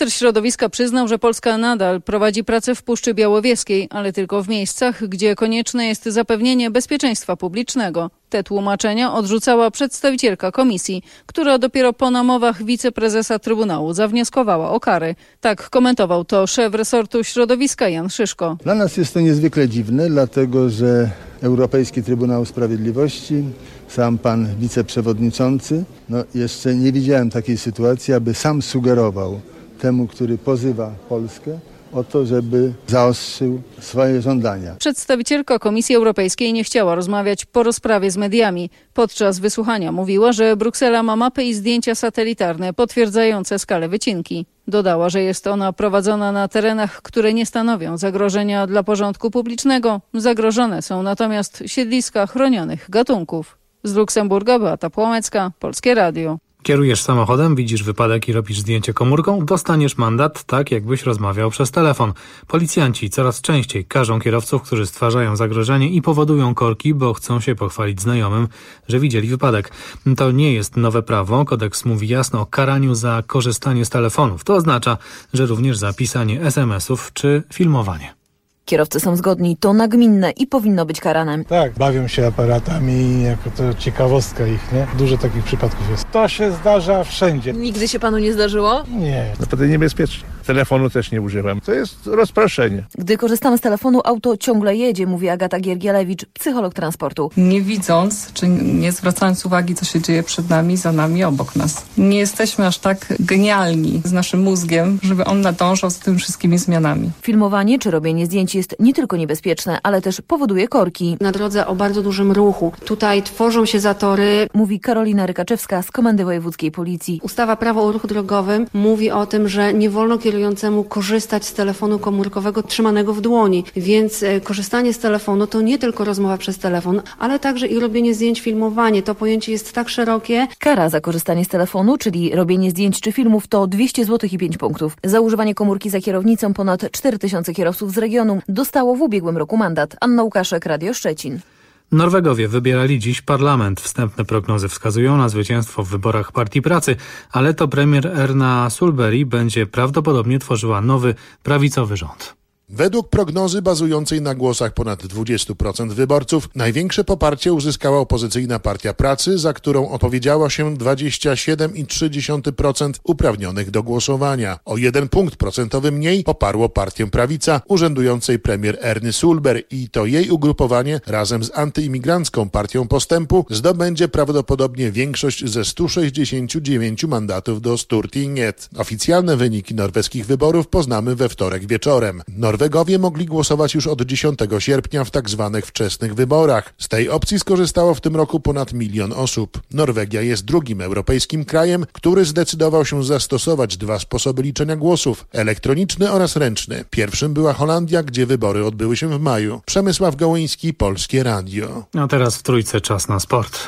Minister środowiska przyznał, że Polska nadal prowadzi pracę w Puszczy Białowieskiej, ale tylko w miejscach, gdzie konieczne jest zapewnienie bezpieczeństwa publicznego. Te tłumaczenia odrzucała przedstawicielka komisji, która dopiero po namowach wiceprezesa Trybunału zawnioskowała o kary. Tak komentował to szef resortu środowiska Jan Szyszko. Dla nas jest to niezwykle dziwne, dlatego że Europejski Trybunał Sprawiedliwości, sam pan wiceprzewodniczący, jeszcze nie widziałem takiej sytuacji, aby sam sugerował temu, który pozywa Polskę, o to, żeby zaostrzył swoje żądania. Przedstawicielka Komisji Europejskiej nie chciała rozmawiać po rozprawie z mediami. Podczas wysłuchania mówiła, że Bruksela ma mapy i zdjęcia satelitarne potwierdzające skalę wycinki. Dodała, że jest ona prowadzona na terenach, które nie stanowią zagrożenia dla porządku publicznego. Zagrożone są natomiast siedliska chronionych gatunków. Z Luksemburga Beata Płomecka, Polskie Radio. Kierujesz samochodem, widzisz wypadek i robisz zdjęcie komórką, dostaniesz mandat tak, jakbyś rozmawiał przez telefon. Policjanci coraz częściej karzą kierowców, którzy stwarzają zagrożenie i powodują korki, bo chcą się pochwalić znajomym, że widzieli wypadek. To nie jest nowe prawo. Kodeks mówi jasno o karaniu za korzystanie z telefonów. To oznacza, że również za pisanie SMS-ów czy filmowanie. Kierowcy są zgodni, to nagminne i powinno być karane. Tak, bawią się aparatami, jako to ciekawostka ich, nie? Dużo takich przypadków jest. To się zdarza wszędzie. Nigdy się panu nie zdarzyło? Nie. Naprawdę niebezpiecznie. Telefonu też nie używam. To jest rozproszenie. Gdy korzystamy z telefonu, auto ciągle jedzie, mówi Agata Giergielewicz, psycholog transportu. Nie widząc, czy nie zwracając uwagi, co się dzieje przed nami, za nami, obok nas. Nie jesteśmy aż tak genialni z naszym mózgiem, żeby on nadążał z tymi wszystkimi zmianami. Filmowanie czy robienie zdjęć jest nie tylko niebezpieczne, ale też powoduje korki. Na drodze o bardzo dużym ruchu. Tutaj tworzą się zatory. Mówi Karolina Rykaczewska z Komendy Wojewódzkiej Policji. Ustawa Prawo o ruchu drogowym mówi o tym, że nie wolno kierującemu korzystać z telefonu komórkowego trzymanego w dłoni. Więc korzystanie z telefonu to nie tylko rozmowa przez telefon, ale także i robienie zdjęć, filmowanie. To pojęcie jest tak szerokie. Kara za korzystanie z telefonu, czyli robienie zdjęć czy filmów, to 200 zł i 5 punktów. Za używanie komórki za kierownicą ponad 4000 kierowców z regionu dostało w ubiegłym roku mandat. Anna Łukaszek, Radio Szczecin. Norwegowie wybierali dziś parlament. Wstępne prognozy wskazują na zwycięstwo w wyborach Partii Pracy, ale to premier Erna Solberg będzie prawdopodobnie tworzyła nowy prawicowy rząd. Według prognozy bazującej na głosach ponad 20% wyborców największe poparcie uzyskała opozycyjna Partia Pracy, za którą odpowiedziało się 27,3% uprawnionych do głosowania. O 1 punkt procentowy mniej poparło partię Prawica urzędującej premier Erny Solberg i to jej ugrupowanie razem z antyimigrancką Partią Postępu zdobędzie prawdopodobnie większość ze 169 mandatów do Stortinget. Oficjalne wyniki norweskich wyborów poznamy we wtorek wieczorem. Norwegowie mogli głosować już od 10 sierpnia w tak zwanych wczesnych wyborach. Z tej opcji skorzystało w tym roku ponad 1 000 000 osób. Norwegia jest drugim europejskim krajem, który zdecydował się zastosować 2 sposoby liczenia głosów: elektroniczny oraz ręczny. Pierwszym była Holandia, gdzie wybory odbyły się w maju. Przemysław Gołyński, Polskie Radio. A teraz w Trójce czas na sport.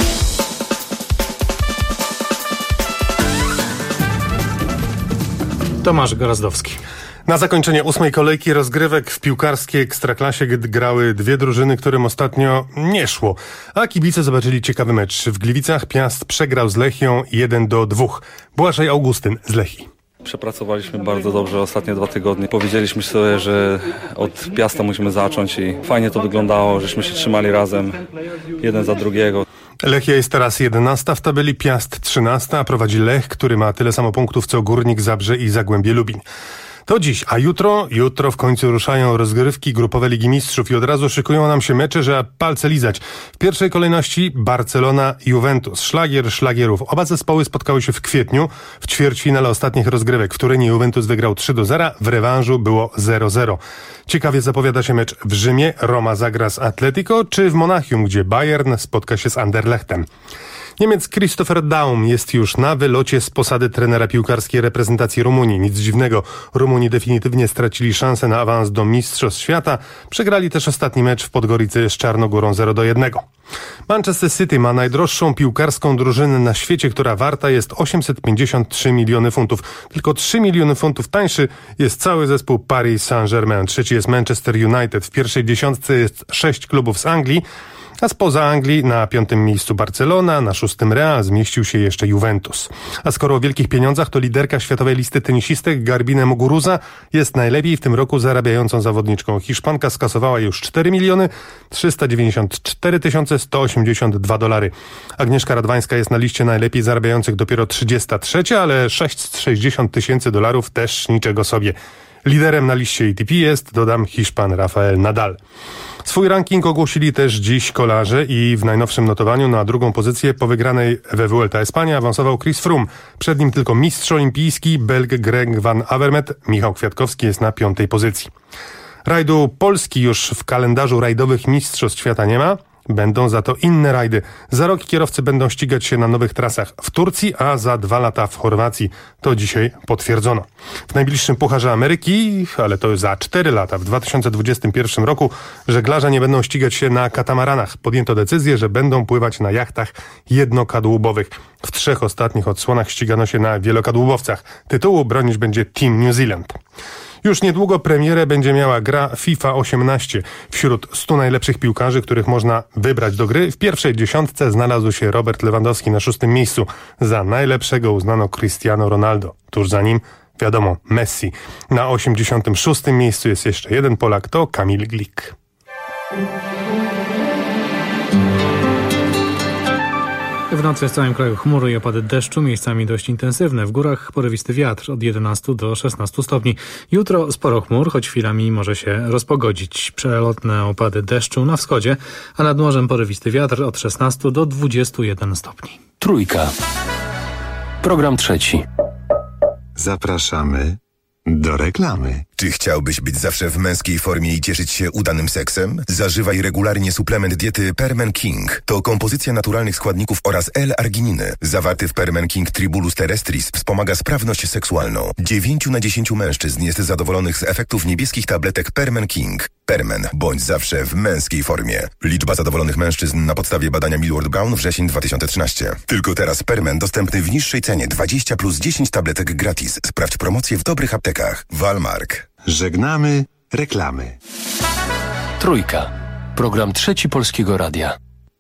Tomasz Gorazdowski. Na zakończenie 8. kolejki rozgrywek w piłkarskiej Ekstraklasie grały 2 drużyny, którym ostatnio nie szło. A kibice zobaczyli ciekawy mecz. W Gliwicach Piast przegrał z Lechią 1-2. Błażej Augustyn z Lechii. Przepracowaliśmy bardzo dobrze ostatnie 2 tygodnie. Powiedzieliśmy sobie, że od Piasta musimy zacząć i fajnie to wyglądało, żeśmy się trzymali razem, jeden za drugiego. Lechia jest teraz 11 w tabeli, Piast 13, a prowadzi Lech, który ma tyle samo punktów co Górnik Zabrze i Zagłębie Lubin. To dziś, a jutro w końcu ruszają rozgrywki grupowe Ligi Mistrzów i od razu szykują nam się mecze, że palce lizać. W pierwszej kolejności Barcelona-Juventus. Szlagier szlagierów. Oba zespoły spotkały się w kwietniu w ćwierćfinale ostatnich rozgrywek. W Turynie Juventus wygrał 3-0, w rewanżu było 0-0. Ciekawie zapowiada się mecz w Rzymie. Roma zagra z Atletico, czy w Monachium, gdzie Bayern spotka się z Anderlechtem. Niemiec Christopher Daum jest już na wylocie z posady trenera piłkarskiej reprezentacji Rumunii. Nic dziwnego, Rumuni definitywnie stracili szansę na awans do Mistrzostw Świata. Przegrali też ostatni mecz w Podgoricy z Czarnogórą 0-1. Manchester City ma najdroższą piłkarską drużynę na świecie, która warta jest 853 miliony funtów. Tylko 3 miliony funtów tańszy jest cały zespół Paris Saint-Germain. Trzeci jest Manchester United. W pierwszej dziesiątce jest 6 klubów z Anglii, A spoza Anglii na 5. miejscu Barcelona, na 6. Real zmieścił się jeszcze Juventus. A skoro o wielkich pieniądzach, to liderka światowej listy tenisistek Garbine Muguruza jest najlepiej w tym roku zarabiającą zawodniczką. Hiszpanka skasowała już 4 394 182 $. Agnieszka Radwańska jest na liście najlepiej zarabiających dopiero 33, ale 660 000 $ też niczego sobie. Liderem na liście ATP jest, dodam, Hiszpan Rafael Nadal. Swój ranking ogłosili też dziś kolarze i w najnowszym notowaniu na drugą pozycję po wygranej we Vuelta Espania awansował Chris Froome. Przed nim tylko mistrz olimpijski Belg Greg van Avermaet. Michał Kwiatkowski jest na 5. pozycji. Rajdu Polski już w kalendarzu rajdowych Mistrzostw Świata nie ma. Będą za to inne rajdy. Za rok kierowcy będą ścigać się na nowych trasach w Turcji, a za 2 lata w Chorwacji. To dzisiaj potwierdzono. W najbliższym Pucharze Ameryki, ale to za 4 lata, w 2021 roku, żeglarze nie będą ścigać się na katamaranach. Podjęto decyzję, że będą pływać na jachtach jednokadłubowych. W 3 ostatnich odsłonach ścigano się na wielokadłubowcach. Tytułu bronić będzie Team New Zealand. Już niedługo premierę będzie miała gra FIFA 18. Wśród 100 najlepszych piłkarzy, których można wybrać do gry, w pierwszej 10 znalazł się Robert Lewandowski na 6. miejscu. Za najlepszego uznano Cristiano Ronaldo. Tuż za nim, wiadomo, Messi. Na 86. miejscu jest jeszcze jeden Polak, to Kamil Glik. W nocy w całym kraju chmury i opady deszczu, miejscami dość intensywne. W górach porywisty wiatr od 11 do 16 stopni. Jutro sporo chmur, choć chwilami może się rozpogodzić. Przelotne opady deszczu na wschodzie, a nad morzem porywisty wiatr od 16 do 21 stopni. Trójka. Program trzeci. Zapraszamy do reklamy. Czy chciałbyś być zawsze w męskiej formie i cieszyć się udanym seksem? Zażywaj regularnie suplement diety Permen King. To kompozycja naturalnych składników oraz L-argininy. Zawarty w Permen King Tribulus terrestris wspomaga sprawność seksualną. 9 na 10 mężczyzn jest zadowolonych z efektów niebieskich tabletek Permen King. Permen. Bądź zawsze w męskiej formie. Liczba zadowolonych mężczyzn na podstawie badania Millward Brown wrzesień 2013. Tylko teraz Permen dostępny w niższej cenie 20 plus 10 tabletek gratis. Sprawdź promocję w dobrych aptekach. Walmark. Żegnamy reklamy. Trójka. Program trzeci Polskiego Radia.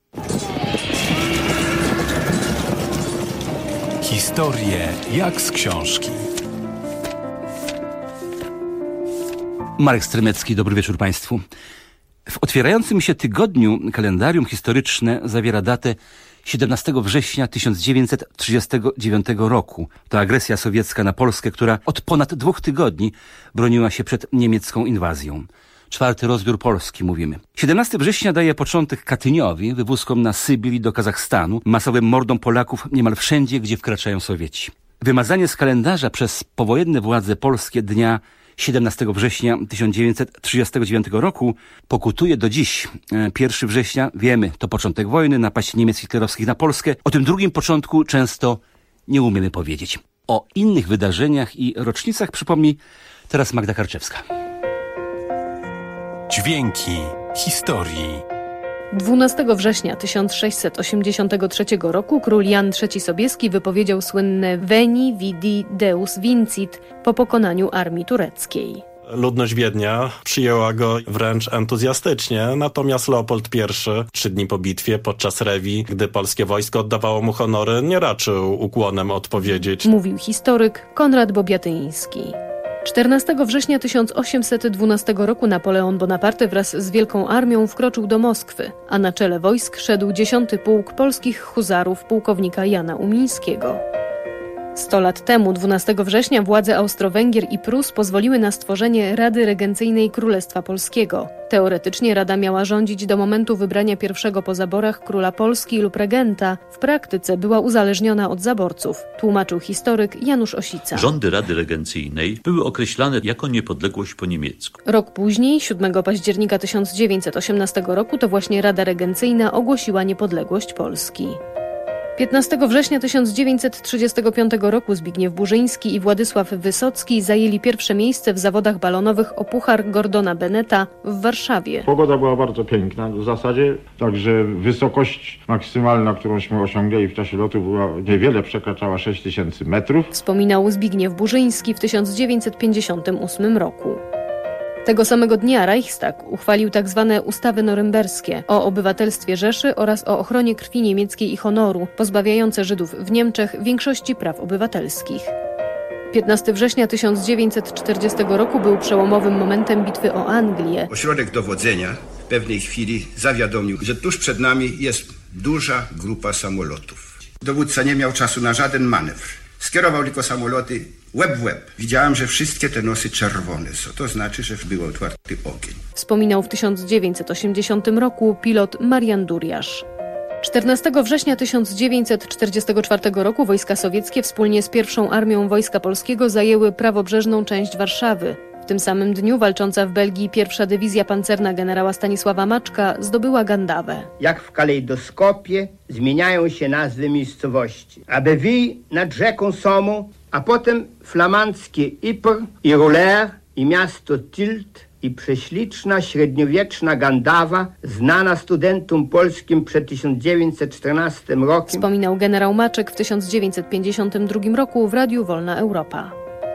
Historie jak z książki. Marek Stremecki, dobry wieczór Państwu. W otwierającym się tygodniu kalendarium historyczne zawiera datę 17 września 1939 roku. To agresja sowiecka na Polskę, która od ponad 2 tygodni broniła się przed niemiecką inwazją. 4. rozbiór Polski, mówimy. 17 września daje początek Katyniowi, wywózkom na Sybir i do Kazachstanu, masowym mordom Polaków niemal wszędzie, gdzie wkraczają Sowieci. Wymazanie z kalendarza przez powojenne władze polskie dnia 17 września 1939 roku pokutuje do dziś. 1 września, wiemy, to początek wojny, napaść Niemiec hitlerowskich na Polskę. O tym drugim początku często nie umiemy powiedzieć. O innych wydarzeniach i rocznicach przypomni teraz Magda Karczewska. Dźwięki historii. 12 września 1683 roku król Jan III Sobieski wypowiedział słynne Veni, Vidi, Deus Vincit po pokonaniu armii tureckiej. Ludność Wiednia przyjęła go wręcz entuzjastycznie, natomiast Leopold I 3 dni po bitwie, podczas rewii, gdy polskie wojsko oddawało mu honory, nie raczył ukłonem odpowiedzieć. Mówił historyk Konrad Bobiatyński. 14 września 1812 roku Napoleon Bonaparte wraz z wielką armią wkroczył do Moskwy, a na czele wojsk szedł 10. pułk polskich huzarów pułkownika Jana Umińskiego. 100 lat temu, 12 września, władze Austro-Węgier i Prus pozwoliły na stworzenie Rady Regencyjnej Królestwa Polskiego. Teoretycznie Rada miała rządzić do momentu wybrania pierwszego po zaborach króla Polski lub regenta. W praktyce była uzależniona od zaborców, tłumaczył historyk Janusz Osica. Rządy Rady Regencyjnej były określane jako niepodległość po niemiecku. Rok później, 7 października 1918 roku, to właśnie Rada Regencyjna ogłosiła niepodległość Polski. 15 września 1935 roku Zbigniew Burzyński i Władysław Wysocki zajęli pierwsze miejsce w zawodach balonowych o Puchar Gordona Beneta w Warszawie. Pogoda była bardzo piękna w zasadzie, także wysokość maksymalna, którąśmy osiągnęli w czasie lotu, była niewiele przekraczała 6000 metrów. Wspominał Zbigniew Burzyński w 1958 roku. Tego samego dnia Reichstag uchwalił tzw. ustawy norymberskie o obywatelstwie Rzeszy oraz o ochronie krwi niemieckiej i honoru, pozbawiające Żydów w Niemczech większości praw obywatelskich. 15 września 1940 roku był przełomowym momentem bitwy o Anglię. Ośrodek dowodzenia w pewnej chwili zawiadomił, że tuż przed nami jest duża grupa samolotów. Dowódca nie miał czasu na żaden manewr. Skierował tylko samoloty łeb w łeb. Widziałem, że wszystkie te nosy czerwone są. To znaczy, że był otwarty ogień. Wspominał w 1980 roku pilot Marian Duriasz. 14 września 1944 roku wojska sowieckie wspólnie z pierwszą armią Wojska Polskiego zajęły prawobrzeżną część Warszawy. W tym samym dniu walcząca w Belgii pierwsza dywizja pancerna generała Stanisława Maczka zdobyła Gandawę. Jak w kalejdoskopie zmieniają się nazwy miejscowości. Abbeville nad rzeką Somą, a potem flamandzkie Ypres i Roulers i miasto Tilt i prześliczna średniowieczna Gandawa, znana studentom polskim przed 1914 rokiem. Wspominał generał Maczek w 1952 roku w Radiu Wolna Europa.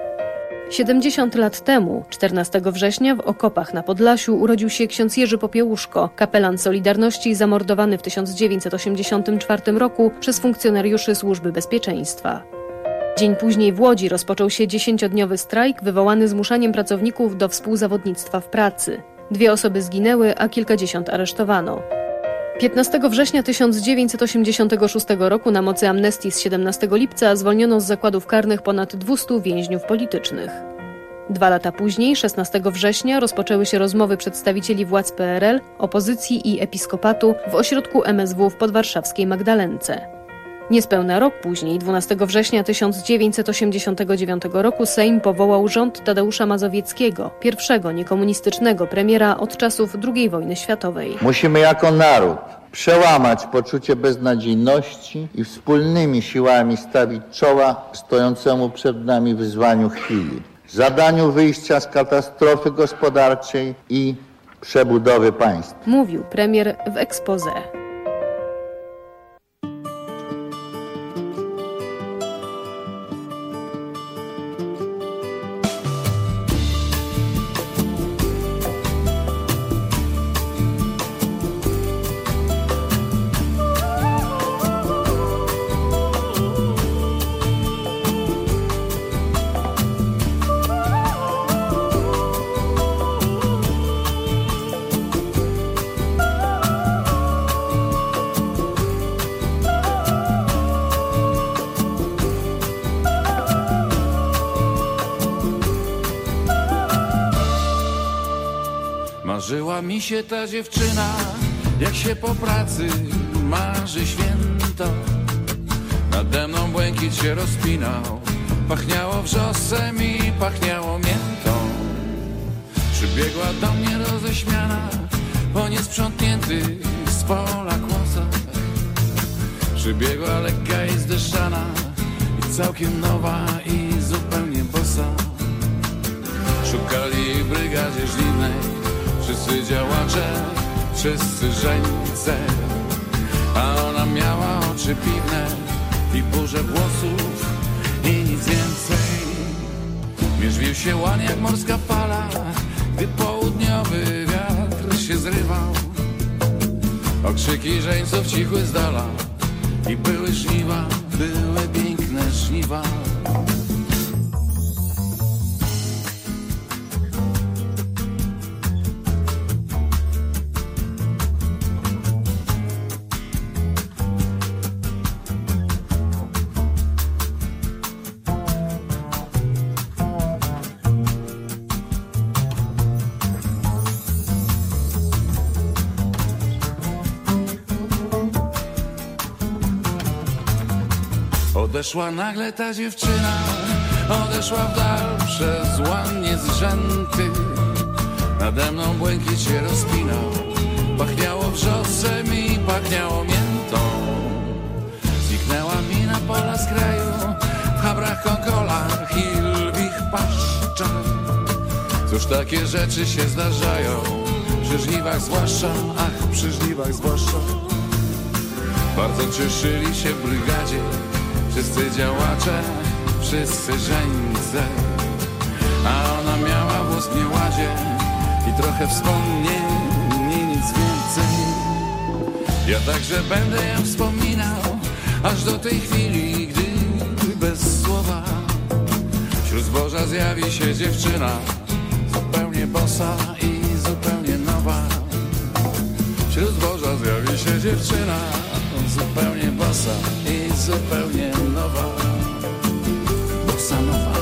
70 lat temu, 14 września, w okopach na Podlasiu urodził się ksiądz Jerzy Popiełuszko, kapelan Solidarności zamordowany w 1984 roku przez funkcjonariuszy Służby Bezpieczeństwa. Dzień później w Łodzi rozpoczął się 10-dniowy strajk wywołany zmuszaniem pracowników do współzawodnictwa w pracy. 2 osoby zginęły, a kilkadziesiąt aresztowano. 15 września 1986 roku na mocy amnestii z 17 lipca zwolniono z zakładów karnych ponad 200 więźniów politycznych. 2 lata później, 16 września, rozpoczęły się rozmowy przedstawicieli władz PRL, opozycji i episkopatu w ośrodku MSW w podwarszawskiej Magdalence. Niespełna rok później, 12 września 1989 roku, Sejm powołał rząd Tadeusza Mazowieckiego, pierwszego niekomunistycznego premiera od czasów II wojny światowej. Musimy jako naród przełamać poczucie beznadziejności i wspólnymi siłami stawić czoła stojącemu przed nami wyzwaniu chwili. Zadaniu wyjścia z katastrofy gospodarczej i przebudowy państwa. Mówił premier w exposé. Marzyła mi się ta dziewczyna, jak się po pracy marzy święto. Nade mną błękit się rozpinał, pachniało wrzosem i pachniało miętą. Przybiegła do mnie roześmiana po niesprzątniętych z pola kłosach. Przybiegła lekka i zdeszana i całkiem nowa i zupełnie bosa. Szukali w brygadzie żniwnej wszyscy działacze, wszyscy żeńce, a ona miała oczy piwne i burzę włosów i nic więcej. Mierzwił się łań jak morska fala, gdy południowy wiatr się zrywał. Okrzyki żeńców cichły z dala i były żniwa, były piękne żniwa. Odeszła nagle ta dziewczyna, odeszła w dal przez łan niezrzęty. Nade mną błękit się rozpinał, pachniało wrzosem i pachniało miętą. Zniknęła mi na pola z kraju, w chabrach, konkolach i lwich paszczach. Cóż takie rzeczy się zdarzają, przy żniwach zwłaszcza, ach, przy żniwach zwłaszcza. Bardzo cieszyli się w brygadzie wszyscy działacze, wszyscy żeńce, a ona miała włos w nieładzie i trochę wspomnień i nic więcej. Ja także będę ją wspominał aż do tej chwili, gdy bez słowa wśród zboża zjawi się dziewczyna, zupełnie bosa i zupełnie nowa. Wśród zboża zjawi się dziewczyna, zupełnie bosa i zupełnie nowa. Bossa nowa.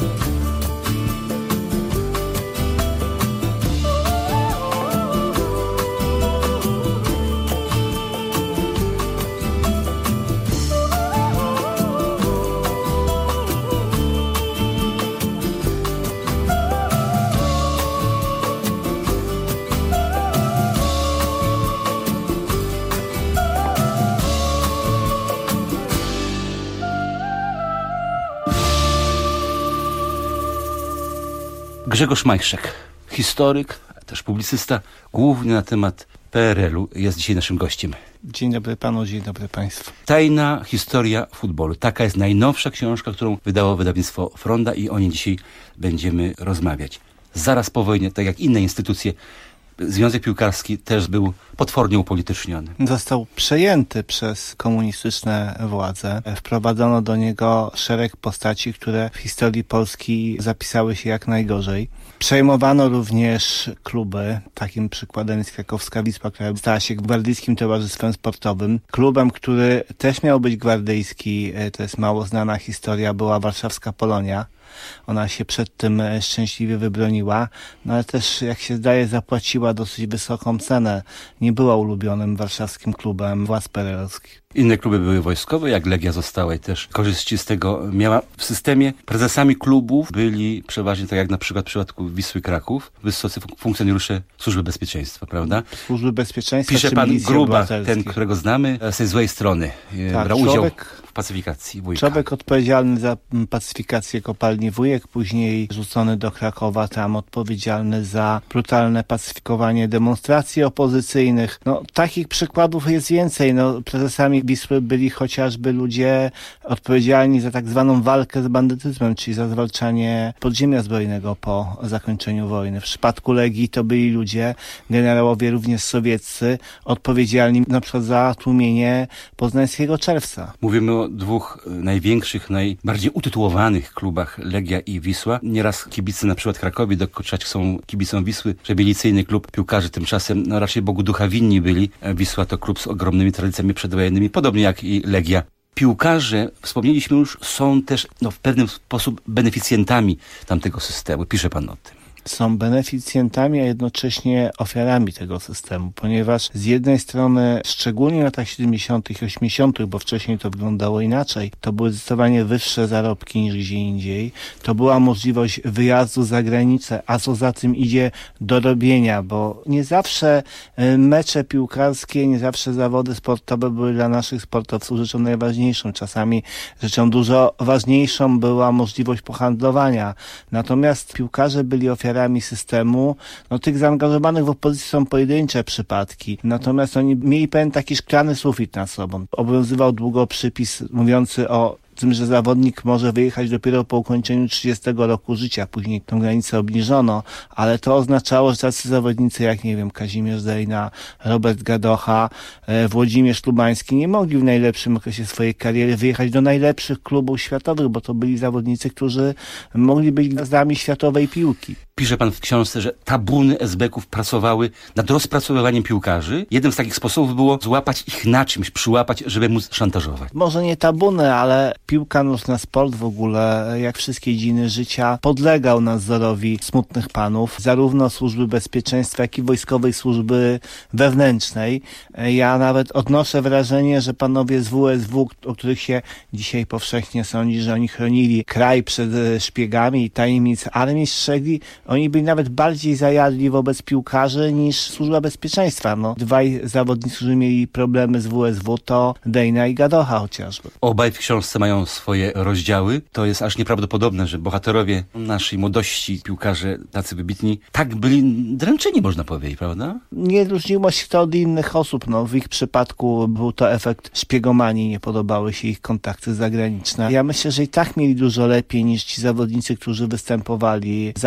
Grzegorz Majszek, historyk, a też publicysta, głównie na temat PRL-u, jest dzisiaj naszym gościem. Dzień dobry panu, dzień dobry państwu. Tajna historia futbolu. Taka jest najnowsza książka, którą wydało wydawnictwo Fronda i o niej dzisiaj będziemy rozmawiać. Zaraz po wojnie, tak jak inne instytucje, Związek Piłkarski też był potwornie upolityczniony. Został przejęty przez komunistyczne władze. Wprowadzono do niego szereg postaci, które w historii Polski zapisały się jak najgorzej. Przejmowano również kluby. Takim przykładem jest Krakowska Wisła, która stała się gwardyjskim towarzystwem sportowym. Klubem, który też miał być gwardyjski, to jest mało znana historia, była warszawska Polonia. Ona się przed tym szczęśliwie wybroniła, no ale też, jak się zdaje, zapłaciła dosyć wysoką cenę. Nie była ulubionym warszawskim klubem władz PRL-owskich. Inne kluby były wojskowe, jak Legia została i też korzyści z tego miała. W systemie prezesami klubów byli przeważnie, tak jak na przykład w przypadku Wisły Kraków, wysocy funkcjonariusze Służby Bezpieczeństwa, prawda? Służby Bezpieczeństwa. Pisze pan Gruba, ten, którego znamy, z tej złej strony. Tak, brał udział w pacyfikacji Wujka. Człowiek odpowiedzialny za pacyfikację kopalni Wujek, później rzucony do Krakowa, tam odpowiedzialny za brutalne pacyfikowanie demonstracji opozycyjnych. No, takich przykładów jest więcej. No, prezesami Wisły byli chociażby ludzie odpowiedzialni za tak zwaną walkę z bandytyzmem, czyli za zwalczanie podziemia zbrojnego po zakończeniu wojny. W przypadku Legii to byli ludzie, generałowie również sowieccy, odpowiedzialni na przykład za tłumienie Poznańskiego Czerwca. Mówimy o dwóch największych, najbardziej utytułowanych klubach, Legia i Wisła. Nieraz kibice na przykład Krakowi dokuczać są kibicom Wisły, że milicyjny klub piłkarzy tymczasem raczej Bogu ducha winni byli. Wisła to klub z ogromnymi tradycjami przedwojennymi, podobnie jak i Legia. Piłkarze, wspomnieliśmy już, są też w pewien sposób beneficjentami tamtego systemu. Pisze pan o tym. Są beneficjentami, a jednocześnie ofiarami tego systemu, ponieważ z jednej strony, szczególnie w latach 70. i 80., bo wcześniej to wyglądało inaczej, to były zdecydowanie wyższe zarobki niż gdzie indziej, to była możliwość wyjazdu za granicę, a co za tym idzie dorobienia, bo nie zawsze mecze piłkarskie, nie zawsze zawody sportowe były dla naszych sportowców rzeczą najważniejszą. Czasami rzeczą dużo ważniejszą była możliwość pohandlowania. Natomiast piłkarze byli ofiarami systemu. No, tych zaangażowanych w opozycji są pojedyncze przypadki. Natomiast oni mieli pewien taki szklany sufit nad sobą. Obowiązywał długo przypis mówiący o tym, że zawodnik może wyjechać dopiero po ukończeniu 30 roku życia. Później tę granicę obniżono, ale to oznaczało, że tacy zawodnicy jak, nie wiem, Kazimierz Dejna, Robert Gadocha, Włodzimierz Lubański nie mogli w najlepszym okresie swojej kariery wyjechać do najlepszych klubów światowych, bo to byli zawodnicy, którzy mogli być gwiazdami światowej piłki. Pisze pan w książce, że tabuny esbeków pracowały nad rozpracowywaniem piłkarzy. Jednym z takich sposobów było złapać ich na czymś, przyłapać, żeby móc szantażować. Może nie tabuny, ale piłka nożna, sport w ogóle, jak wszystkie dziedziny życia, podlegał nadzorowi smutnych panów, zarówno służby bezpieczeństwa, jak i wojskowej służby wewnętrznej. Ja nawet odnoszę wrażenie, że panowie z WSW, o których się dzisiaj powszechnie sądzi, że oni chronili kraj przed szpiegami i tajemnic armii, strzegli, oni byli nawet bardziej zajadli wobec piłkarzy niż służba bezpieczeństwa. No, dwaj zawodnicy, którzy mieli problemy z WSW, to Dejna i Gadocha chociażby. Obaj w książce mają swoje rozdziały. To jest aż nieprawdopodobne, że bohaterowie naszej młodości, piłkarze tacy wybitni, tak byli dręczeni, można powiedzieć, prawda? Nie różniło się to od innych osób. No, w ich przypadku był to efekt szpiegomanii, nie podobały się ich kontakty zagraniczne. Ja myślę, że i tak mieli dużo lepiej niż ci zawodnicy, którzy występowali zaraz po wojnie.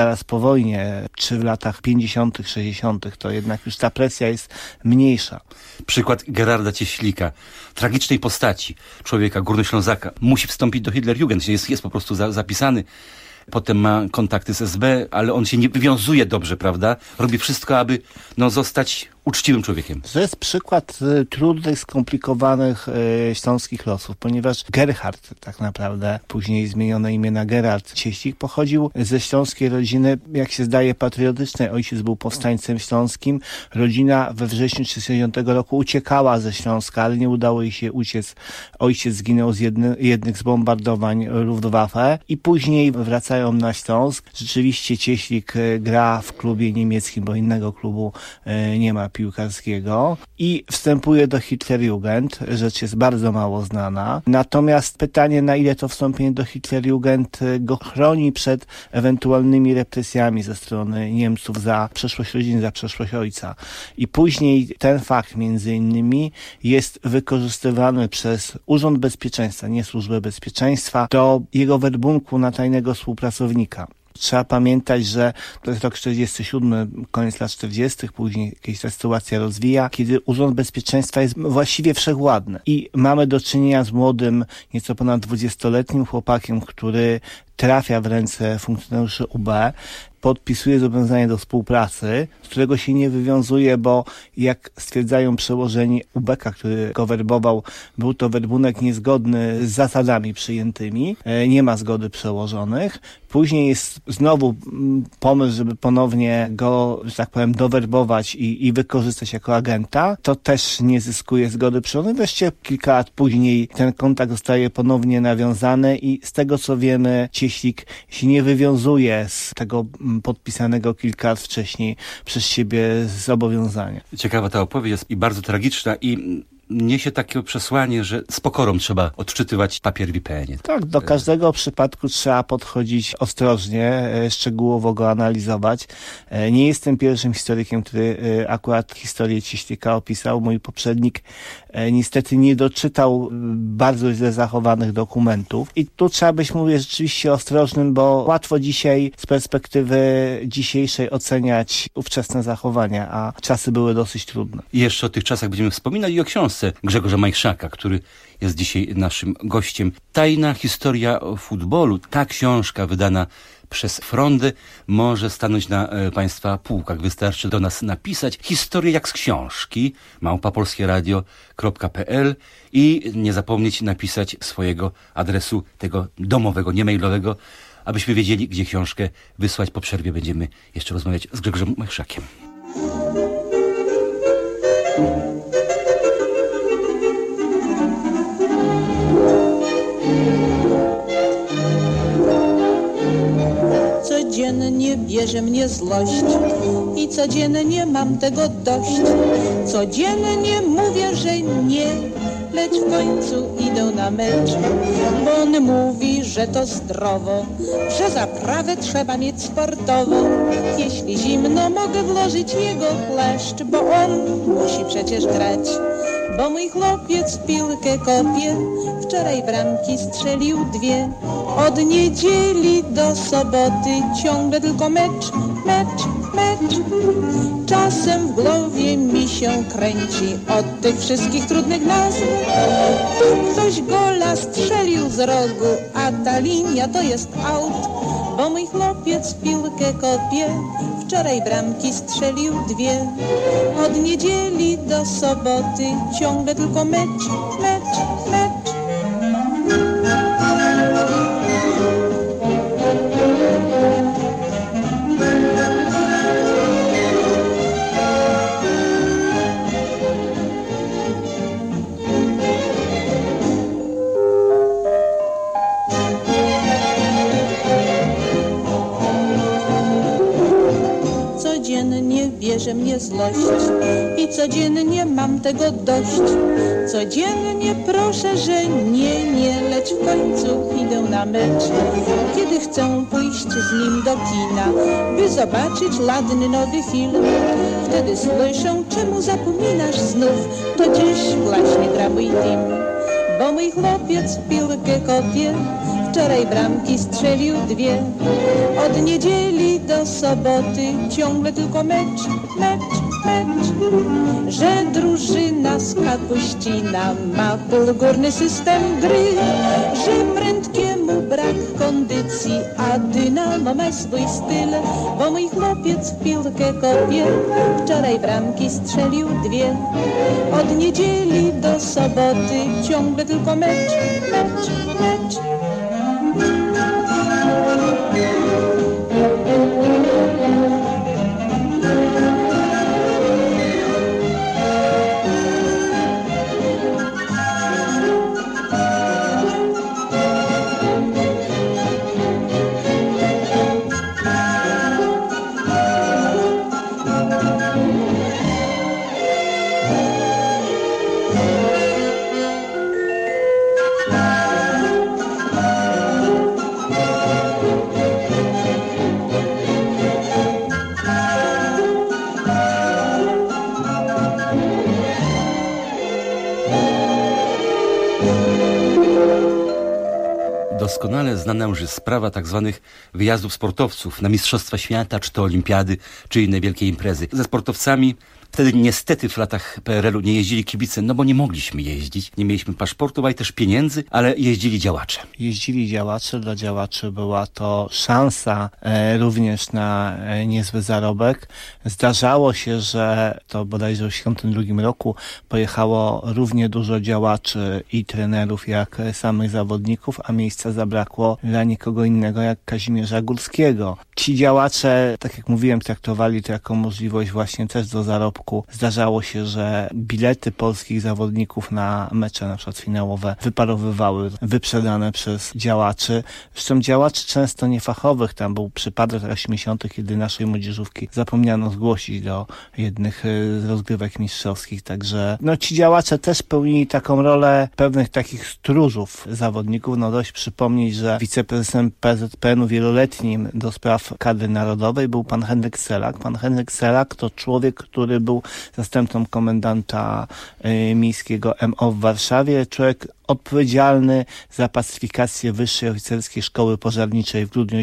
wojnie, czy w latach 50., 60., to jednak już ta presja jest mniejsza. Przykład Gerarda Cieślika, tragicznej postaci, człowieka Górnoślązaka. Musi wstąpić do Hitlerjugend, jest po prostu zapisany. Potem ma kontakty z SB, ale on się nie wywiązuje dobrze, prawda? Robi wszystko, aby zostać uczciwym człowiekiem. To jest przykład trudnych, skomplikowanych śląskich losów, ponieważ Gerhard, tak naprawdę później zmienione imię na Gerard Cieślik, pochodził ze śląskiej rodziny, jak się zdaje, patriotycznej. Ojciec był powstańcem śląskim. Rodzina we wrześniu 1939 roku uciekała ze Śląska, ale nie udało jej się uciec. Ojciec zginął z jednych z bombardowań Luftwaffe i później wracają na Śląsk. Rzeczywiście Cieślik gra w klubie niemieckim, bo innego klubu nie ma piłkarskiego i wstępuje do Hitlerjugend. Rzecz jest bardzo mało znana. Natomiast pytanie, na ile to wstąpienie do Hitlerjugend go chroni przed ewentualnymi represjami ze strony Niemców za przeszłość rodziny, za przeszłość ojca. I później ten fakt między innymi jest wykorzystywany przez Urząd Bezpieczeństwa, nie Służbę Bezpieczeństwa, do jego werbunku na tajnego współpracownika. Trzeba pamiętać, że to jest rok 47, koniec lat 40., później jakaś ta sytuacja rozwija, kiedy Urząd Bezpieczeństwa jest właściwie wszechwładny. I mamy do czynienia z młodym, nieco ponad 20-letnim chłopakiem, który trafia w ręce funkcjonariuszy UB, podpisuje zobowiązanie do współpracy, z którego się nie wywiązuje, bo jak stwierdzają przełożeni UB-ka, który go werbował, był to werbunek niezgodny z zasadami przyjętymi, nie ma zgody przełożonych. Później jest znowu pomysł, żeby ponownie go, że tak powiem, dowerbować i wykorzystać jako agenta. To też nie zyskuje zgody przełożonych. Wreszcie kilka lat później ten kontakt zostaje ponownie nawiązany i z tego co wiemy, Cieślik się nie wywiązuje z tego podpisanego kilka lat wcześniej przez siebie zobowiązania. Ciekawa ta opowieść jest i bardzo tragiczna i niesie takie przesłanie, że z pokorą trzeba odczytywać papier w IPN-ie. Tak, do każdego przypadku trzeba podchodzić ostrożnie, szczegółowo go analizować. Nie jestem pierwszym historykiem, który akurat historię Cieślika opisał. Mój poprzednik niestety nie doczytał bardzo źle zachowanych dokumentów. I tu trzeba być, mówię, rzeczywiście ostrożnym, bo łatwo dzisiaj z perspektywy dzisiejszej oceniać ówczesne zachowania, a czasy były dosyć trudne. I jeszcze o tych czasach będziemy wspominać i o książce Grzegorza Majchrzaka, który jest dzisiaj naszym gościem. Tajna historia futbolu. Ta książka wydana przez Frondę może stanąć na Państwa półkach. Wystarczy do nas napisać historię jak z książki małpa.polskieradio.pl i nie zapomnieć napisać swojego adresu tego domowego, nie mailowego, abyśmy wiedzieli, gdzie książkę wysłać. Po przerwie będziemy jeszcze rozmawiać z Grzegorzem Majchrzakiem. Codziennie bierze mnie złość i codziennie mam tego dość. Codziennie mówię, że nie, lecz w końcu idę na mecz. Bo on mówi, że to zdrowo, że zaprawę trzeba mieć sportową. Jeśli zimno, mogę włożyć jego kleszcz, bo on musi przecież grać. Bo mój chłopiec w piłkę kopie, wczoraj bramki strzelił 2. Od niedzieli do soboty ciągle tylko mecz, mecz, mecz. Czasem w głowie mi się kręci od tych wszystkich trudnych nazw. Ktoś gola strzelił z rogu, a ta linia to jest aut. Bo mój chłopiec w piłkę kopie, wczoraj bramki strzelił 2. Od niedzieli do soboty ciągle tylko mecz, mecz, mecz. Codziennie bierze mnie złość i codziennie mam tego dość. Codziennie proszę, że nie, lecz w końcu idę na mecz. Kiedy chcę pójść z nim do kina, by zobaczyć ładny nowy film, wtedy słyszę, czemu zapominasz znów, to dziś właśnie gra mój team. Bo mój chłopiec w piłkę kopie, Wczoraj bramki strzelił 2. Od niedzieli do soboty ciągle tylko mecz. Że drużyna z Kapuścina ma bulgurny system gry, że prędkiemu brak kondycji, a Dynamo ma swój styl, bo mój chłopiec w piłkę kopie. Wczoraj bramki strzelił 2. Od niedzieli do soboty ciągle tylko mecz. Doskonale znana już jest sprawa tak zwanych wyjazdów sportowców na Mistrzostwa Świata, czy to Olimpiady, czy inne wielkie imprezy. Ze sportowcami wtedy niestety w latach PRL-u nie jeździli kibice, no bo nie mogliśmy jeździć. Nie mieliśmy paszportów, ale też pieniędzy, ale jeździli działacze. Jeździli działacze, dla działaczy była to szansa również na niezły zarobek. Zdarzało się, że to bodajże w 1982 roku pojechało równie dużo działaczy i trenerów jak samych zawodników, a miejsca zabrakło dla nikogo innego jak Kazimierza Górskiego. Ci działacze, tak jak mówiłem, traktowali to jako możliwość właśnie też do zarobku. Zdarzało się, że bilety polskich zawodników na mecze na przykład finałowe wyparowywały, wyprzedane przez działaczy. Zresztą działaczy często niefachowych. Tam był przypadek w latach 80., kiedy naszej młodzieżówki zapomniano zgłosić do jednych z rozgrywek mistrzowskich. Także ci działacze też pełnili taką rolę pewnych takich stróżów zawodników. Dość przypomnieć, że wiceprezesem PZPN-u wieloletnim do spraw kadry narodowej był pan Henryk Selak. Pan Henryk Selak to człowiek, który był zastępcą komendanta miejskiego MO w Warszawie. Człowiek odpowiedzialny za pacyfikację Wyższej Oficerskiej Szkoły Pożarniczej w grudniu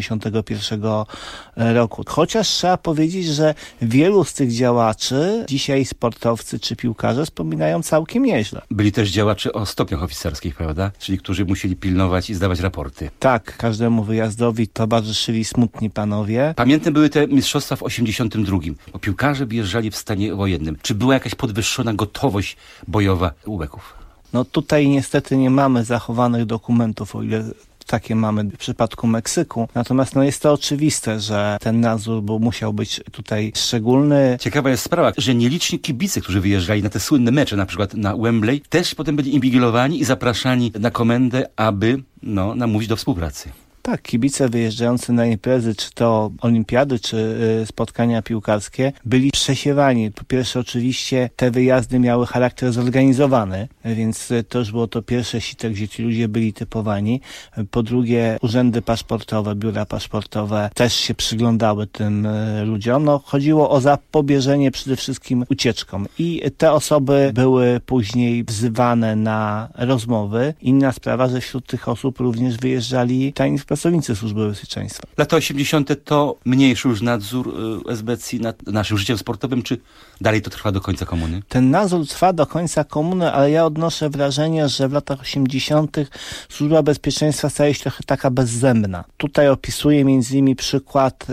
1981 roku. Chociaż trzeba powiedzieć, że wielu z tych działaczy, dzisiaj sportowcy czy piłkarze, wspominają całkiem nieźle. Byli też działacze o stopniach oficerskich, prawda? Czyli którzy musieli pilnować i zdawać raporty. Tak, każdemu wyjazdowi towarzyszyli smutni panowie. Pamiętne były te mistrzostwa w 1982, bo piłkarze wyjeżdżali w stanie wojennym. Czy była jakaś podwyższona gotowość bojowa ubeków? Tutaj niestety nie mamy zachowanych dokumentów, o ile takie mamy w przypadku Meksyku. Natomiast jest to oczywiste, że ten nadzór musiał być tutaj szczególny. Ciekawa jest sprawa, że nieliczni kibice, którzy wyjeżdżali na te słynne mecze, na przykład na Wembley, też potem byli inwigilowani i zapraszani na komendę, aby namówić do współpracy. Tak, kibice wyjeżdżający na imprezy, czy to olimpiady, czy spotkania piłkarskie, byli przesiewani. Po pierwsze, oczywiście te wyjazdy miały charakter zorganizowany, więc to już było to pierwsze sito, gdzie ci ludzie byli typowani. Po drugie, urzędy paszportowe, biura paszportowe też się przyglądały tym ludziom. Chodziło o zapobieżenie przede wszystkim ucieczkom. I te osoby były później wzywane na rozmowy. Inna sprawa, że wśród tych osób również wyjeżdżali tajni pracownicy Służby Bezpieczeństwa. Lata 80. to mniejszy już nadzór SBC nad naszym życiem sportowym, czy dalej to trwa do końca komuny? Ten nadzór trwa do końca komuny, ale ja odnoszę wrażenie, że w latach 80. Służba Bezpieczeństwa staje się trochę taka bezzębna. Tutaj opisuję m.in. przykład,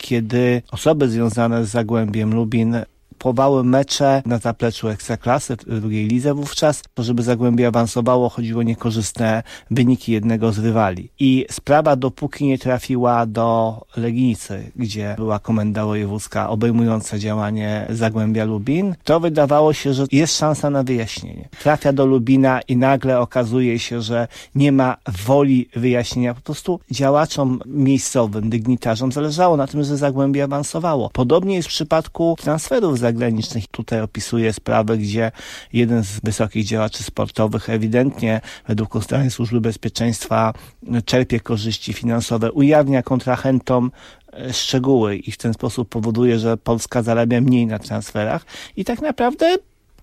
kiedy osoby związane z Zagłębiem Lubin kupowały mecze na zapleczu Ekstraklasy w drugiej lidze wówczas, żeby Zagłębie awansowało, chodziło o niekorzystne wyniki jednego z rywali. I sprawa dopóki nie trafiła do Legnicy, gdzie była komenda wojewódzka obejmująca działanie Zagłębia Lubin, to wydawało się, że jest szansa na wyjaśnienie. Trafia do Lubina i nagle okazuje się, że nie ma woli wyjaśnienia. Po prostu działaczom miejscowym, dygnitarzom zależało na tym, że Zagłębie awansowało. Podobnie jest w przypadku transferów zagranicznych. Tutaj opisuję sprawę, gdzie jeden z wysokich działaczy sportowych ewidentnie według ustaleń Służby Bezpieczeństwa czerpie korzyści finansowe, ujawnia kontrahentom szczegóły i w ten sposób powoduje, że Polska zarabia mniej na transferach i tak naprawdę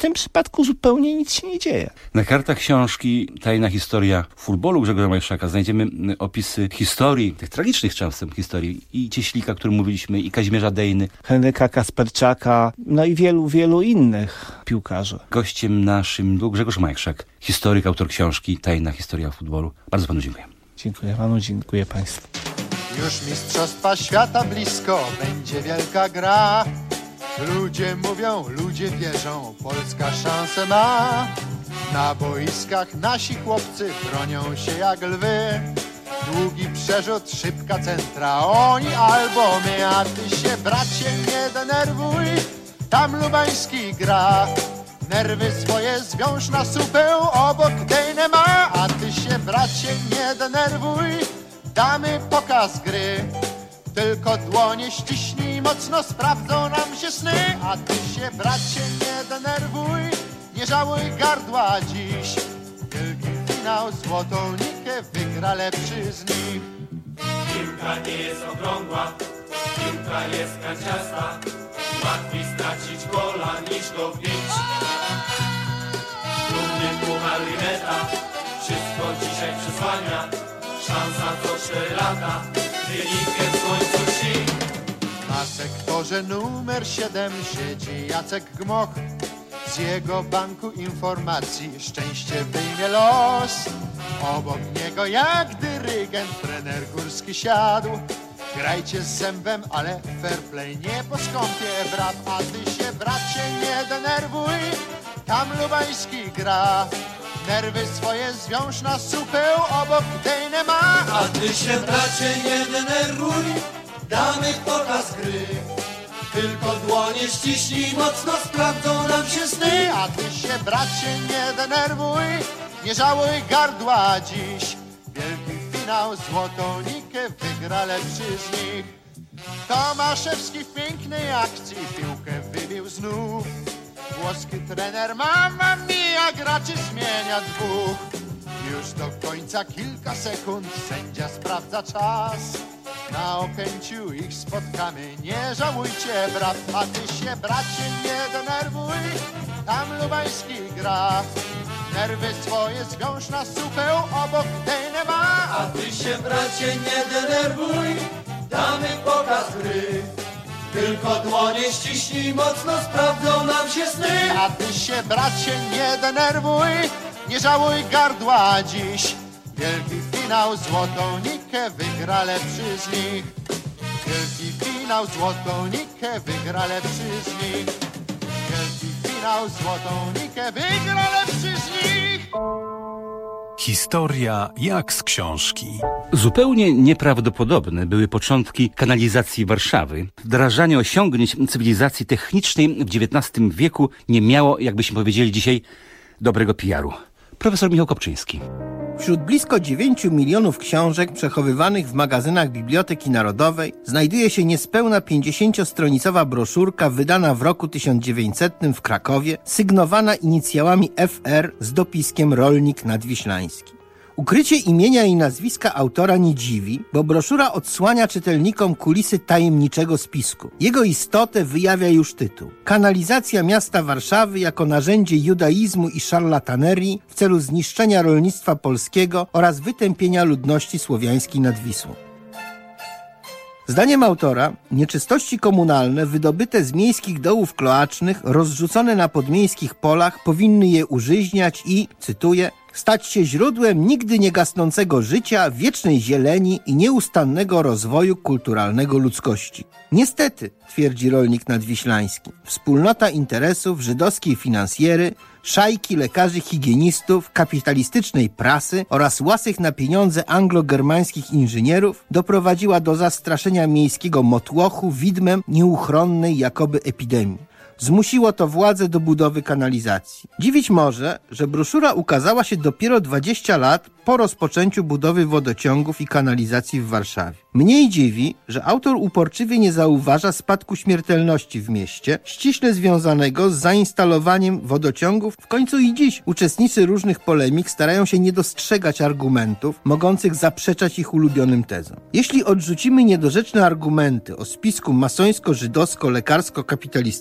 tym przypadku zupełnie nic się nie dzieje. Na kartach książki Tajna historia futbolu Grzegorza Majszaka znajdziemy opisy historii, tych tragicznych czasem historii i Cieślika, o którym mówiliśmy, i Kazimierza Dejny, Henryka Kasperczaka, no i wielu, wielu innych piłkarzy. Gościem naszym był Grzegorz Majszak, historyk, autor książki Tajna historia futbolu. Bardzo panu dziękuję. Dziękuję panu, dziękuję państwu. Już mistrzostwa świata blisko, będzie wielka gra. Ludzie mówią, ludzie wierzą, Polska szansę ma. Na boiskach nasi chłopcy bronią się jak lwy. Długi przerzut, szybka centra, oni albo my. A ty się, bracie, nie denerwuj, tam Lubański gra. Nerwy swoje zwiąż na supę, obok Dejnę ma. A ty się, bracie, nie denerwuj, damy pokaz gry. Tylko dłonie ściśnij mocno, sprawdzą nam się sny. A ty się, bracie, nie denerwuj, nie żałuj gardła dziś. Wielki finał, złotą nikę wygra lepszy z nich. Piłka nie jest okrągła, piłka jest kanciasta. Łatwiej stracić gola niż go wbić. Trudny puchar Limeta, wszystko dzisiaj przesłania. Szansa co 4 lata, wynikiem w słońcu śni. Na sektorze numer 7 siedzi Jacek Gmoch. Z jego banku informacji szczęście wyjmie los. Obok niego jak dyrygent trener Górski siadł. Grajcie z zębem, ale fair play nie poskąpie brat. A ty się, bracie, nie denerwuj, tam Lubański gra. Nerwy swoje zwiąż na supę, obok Dejnę ma. A ty się, bracie, nie denerwuj, damy pokaz gry. Tylko dłonie ściśnij mocno, sprawdzą nam się sny. A ty się, bracie, nie denerwuj, nie żałuj gardła dziś. Wielki finał, złotą nikę wygra lepszy z nich. Tomaszewski w pięknej akcji piłkę wybił znów. Włoski trener, mamma mia, graczy zmienia 2. Już do końca kilka sekund, sędzia sprawdza czas. Na Okęciu ich spotkamy, nie żałujcie brat. A ty się, bracie, nie denerwuj, tam Lubański gra. Nerwy swoje zwiąż na supę, obok Dejnę ma. A ty się, bracie, nie denerwuj, damy pokaz gry. Tylko dłonie ściśnij mocno, sprawdzą nam się sny. A ty się, bracie, nie denerwuj, nie żałuj gardła dziś. Wielki finał, złotą nikę wygra lepszy z nich. Wielki finał, złotą nikę wygra lepszy z nich. Wielki finał, złotą nikę wygra lepszy z nich. Historia jak z książki. Zupełnie nieprawdopodobne były początki kanalizacji Warszawy. Wdrażanie osiągnięć cywilizacji technicznej w XIX wieku nie miało, jakbyśmy powiedzieli dzisiaj, dobrego PR-u. Profesor Michał Kopczyński. Wśród blisko 9 milionów książek przechowywanych w magazynach Biblioteki Narodowej znajduje się niespełna 50-stronicowa broszurka wydana w roku 1900 w Krakowie, sygnowana inicjałami FR z dopiskiem Rolnik Nadwiślański. Ukrycie imienia i nazwiska autora nie dziwi, bo broszura odsłania czytelnikom kulisy tajemniczego spisku. Jego istotę wyjawia już tytuł. Kanalizacja miasta Warszawy jako narzędzie judaizmu i szarlatanerii w celu zniszczenia rolnictwa polskiego oraz wytępienia ludności słowiańskiej nad Wisłą. Zdaniem autora, nieczystości komunalne wydobyte z miejskich dołów kloacznych, rozrzucone na podmiejskich polach, powinny je użyźniać i, cytuję, stać się źródłem nigdy nie gasnącego życia, wiecznej zieleni i nieustannego rozwoju kulturalnego ludzkości. Niestety, twierdzi rolnik nadwiślański, wspólnota interesów żydowskiej finansjery, szajki lekarzy higienistów, kapitalistycznej prasy oraz łasych na pieniądze anglo-germańskich inżynierów doprowadziła do zastraszenia miejskiego motłochu widmem nieuchronnej jakoby epidemii. Zmusiło to władze do budowy kanalizacji. Dziwić może, że broszura ukazała się dopiero 20 lat po rozpoczęciu budowy wodociągów i kanalizacji w Warszawie. Mniej dziwi, że autor uporczywie nie zauważa spadku śmiertelności w mieście, ściśle związanego z zainstalowaniem wodociągów. W końcu i dziś uczestnicy różnych polemik starają się nie dostrzegać argumentów mogących zaprzeczać ich ulubionym tezom. Jeśli odrzucimy niedorzeczne argumenty o spisku masońsko-żydowsko-lekarsko-kapitalistycznym,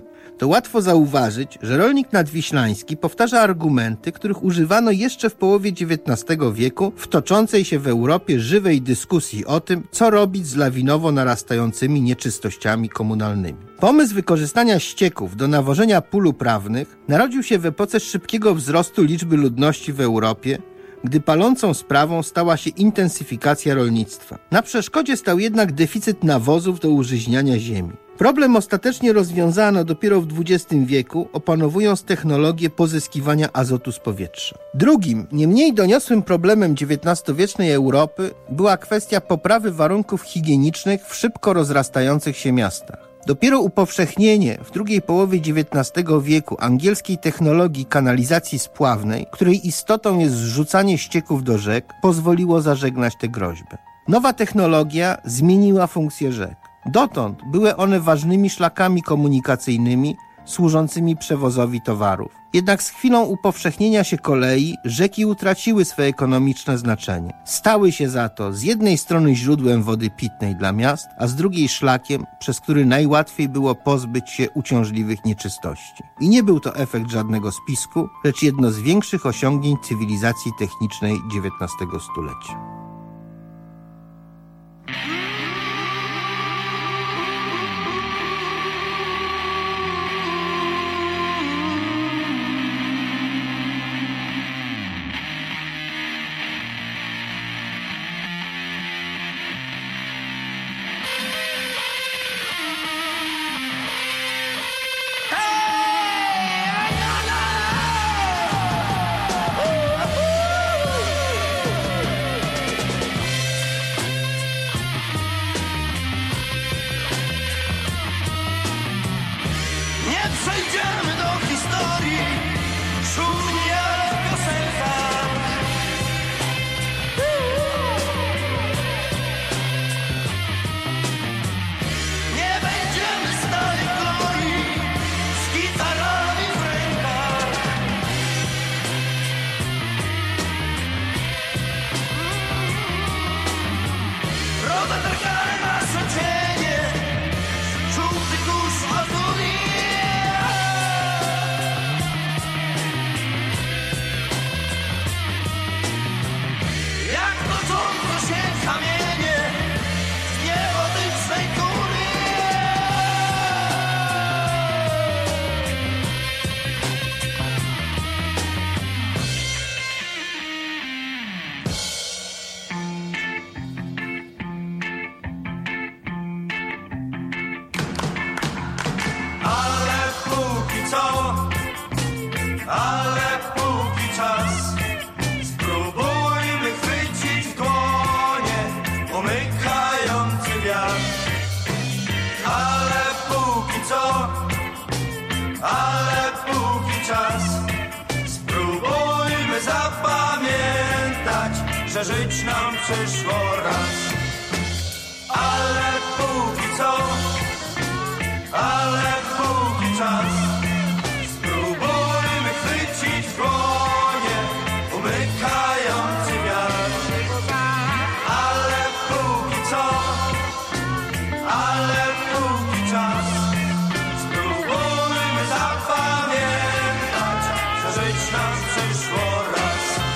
to łatwo zauważyć, że rolnik nadwiślański powtarza argumenty, których używano jeszcze w połowie XIX wieku w toczącej się w Europie żywej dyskusji o tym, co robić z lawinowo narastającymi nieczystościami komunalnymi. Pomysł wykorzystania ścieków do nawożenia pól uprawnych narodził się w epoce szybkiego wzrostu liczby ludności w Europie, gdy palącą sprawą stała się intensyfikacja rolnictwa. Na przeszkodzie stał jednak deficyt nawozów do użyźniania ziemi. Problem ostatecznie rozwiązano dopiero w XX wieku, opanowując technologię pozyskiwania azotu z powietrza. Drugim, nie mniej doniosłym problemem XIX-wiecznej Europy była kwestia poprawy warunków higienicznych w szybko rozrastających się miastach. Dopiero upowszechnienie w drugiej połowie XIX wieku angielskiej technologii kanalizacji spławnej, której istotą jest zrzucanie ścieków do rzek, pozwoliło zażegnać tę groźbę. Nowa technologia zmieniła funkcję rzek. Dotąd były one ważnymi szlakami komunikacyjnymi służącymi przewozowi towarów. Jednak z chwilą upowszechnienia się kolei rzeki utraciły swe ekonomiczne znaczenie. Stały się za to z jednej strony źródłem wody pitnej dla miast, a z drugiej szlakiem, przez który najłatwiej było pozbyć się uciążliwych nieczystości. I nie był to efekt żadnego spisku, lecz jedno z większych osiągnięć cywilizacji technicznej XIX stulecia. Że żyć nam przyszło raz. Ale póki co, ale póki czas, spróbujmy chwycić w dłonie umykający wiatr. Ale póki co, ale póki czas, spróbujmy zapamiętać, że żyć nam przyszło raz.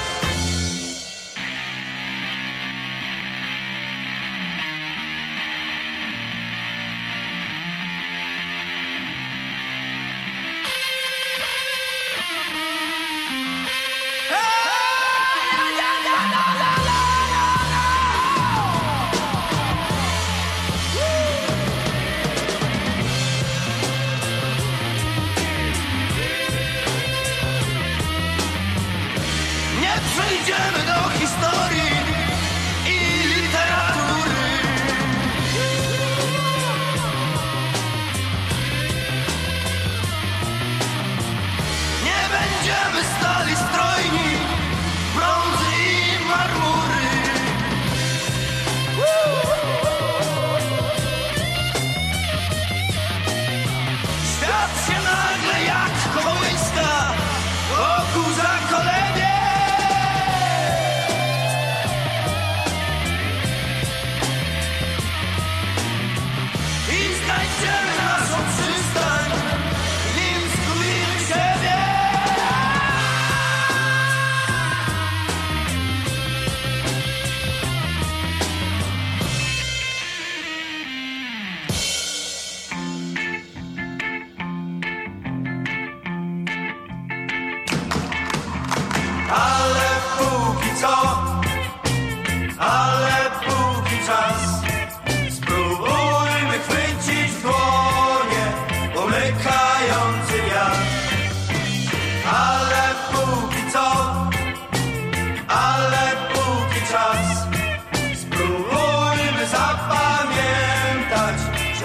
Przejdziemy do historii i literatury. Nie będziemy stali strojni, brązy i marmury. Świat się nagle jak kołyska wokół zakolebie. Znajdziemy naszą przystań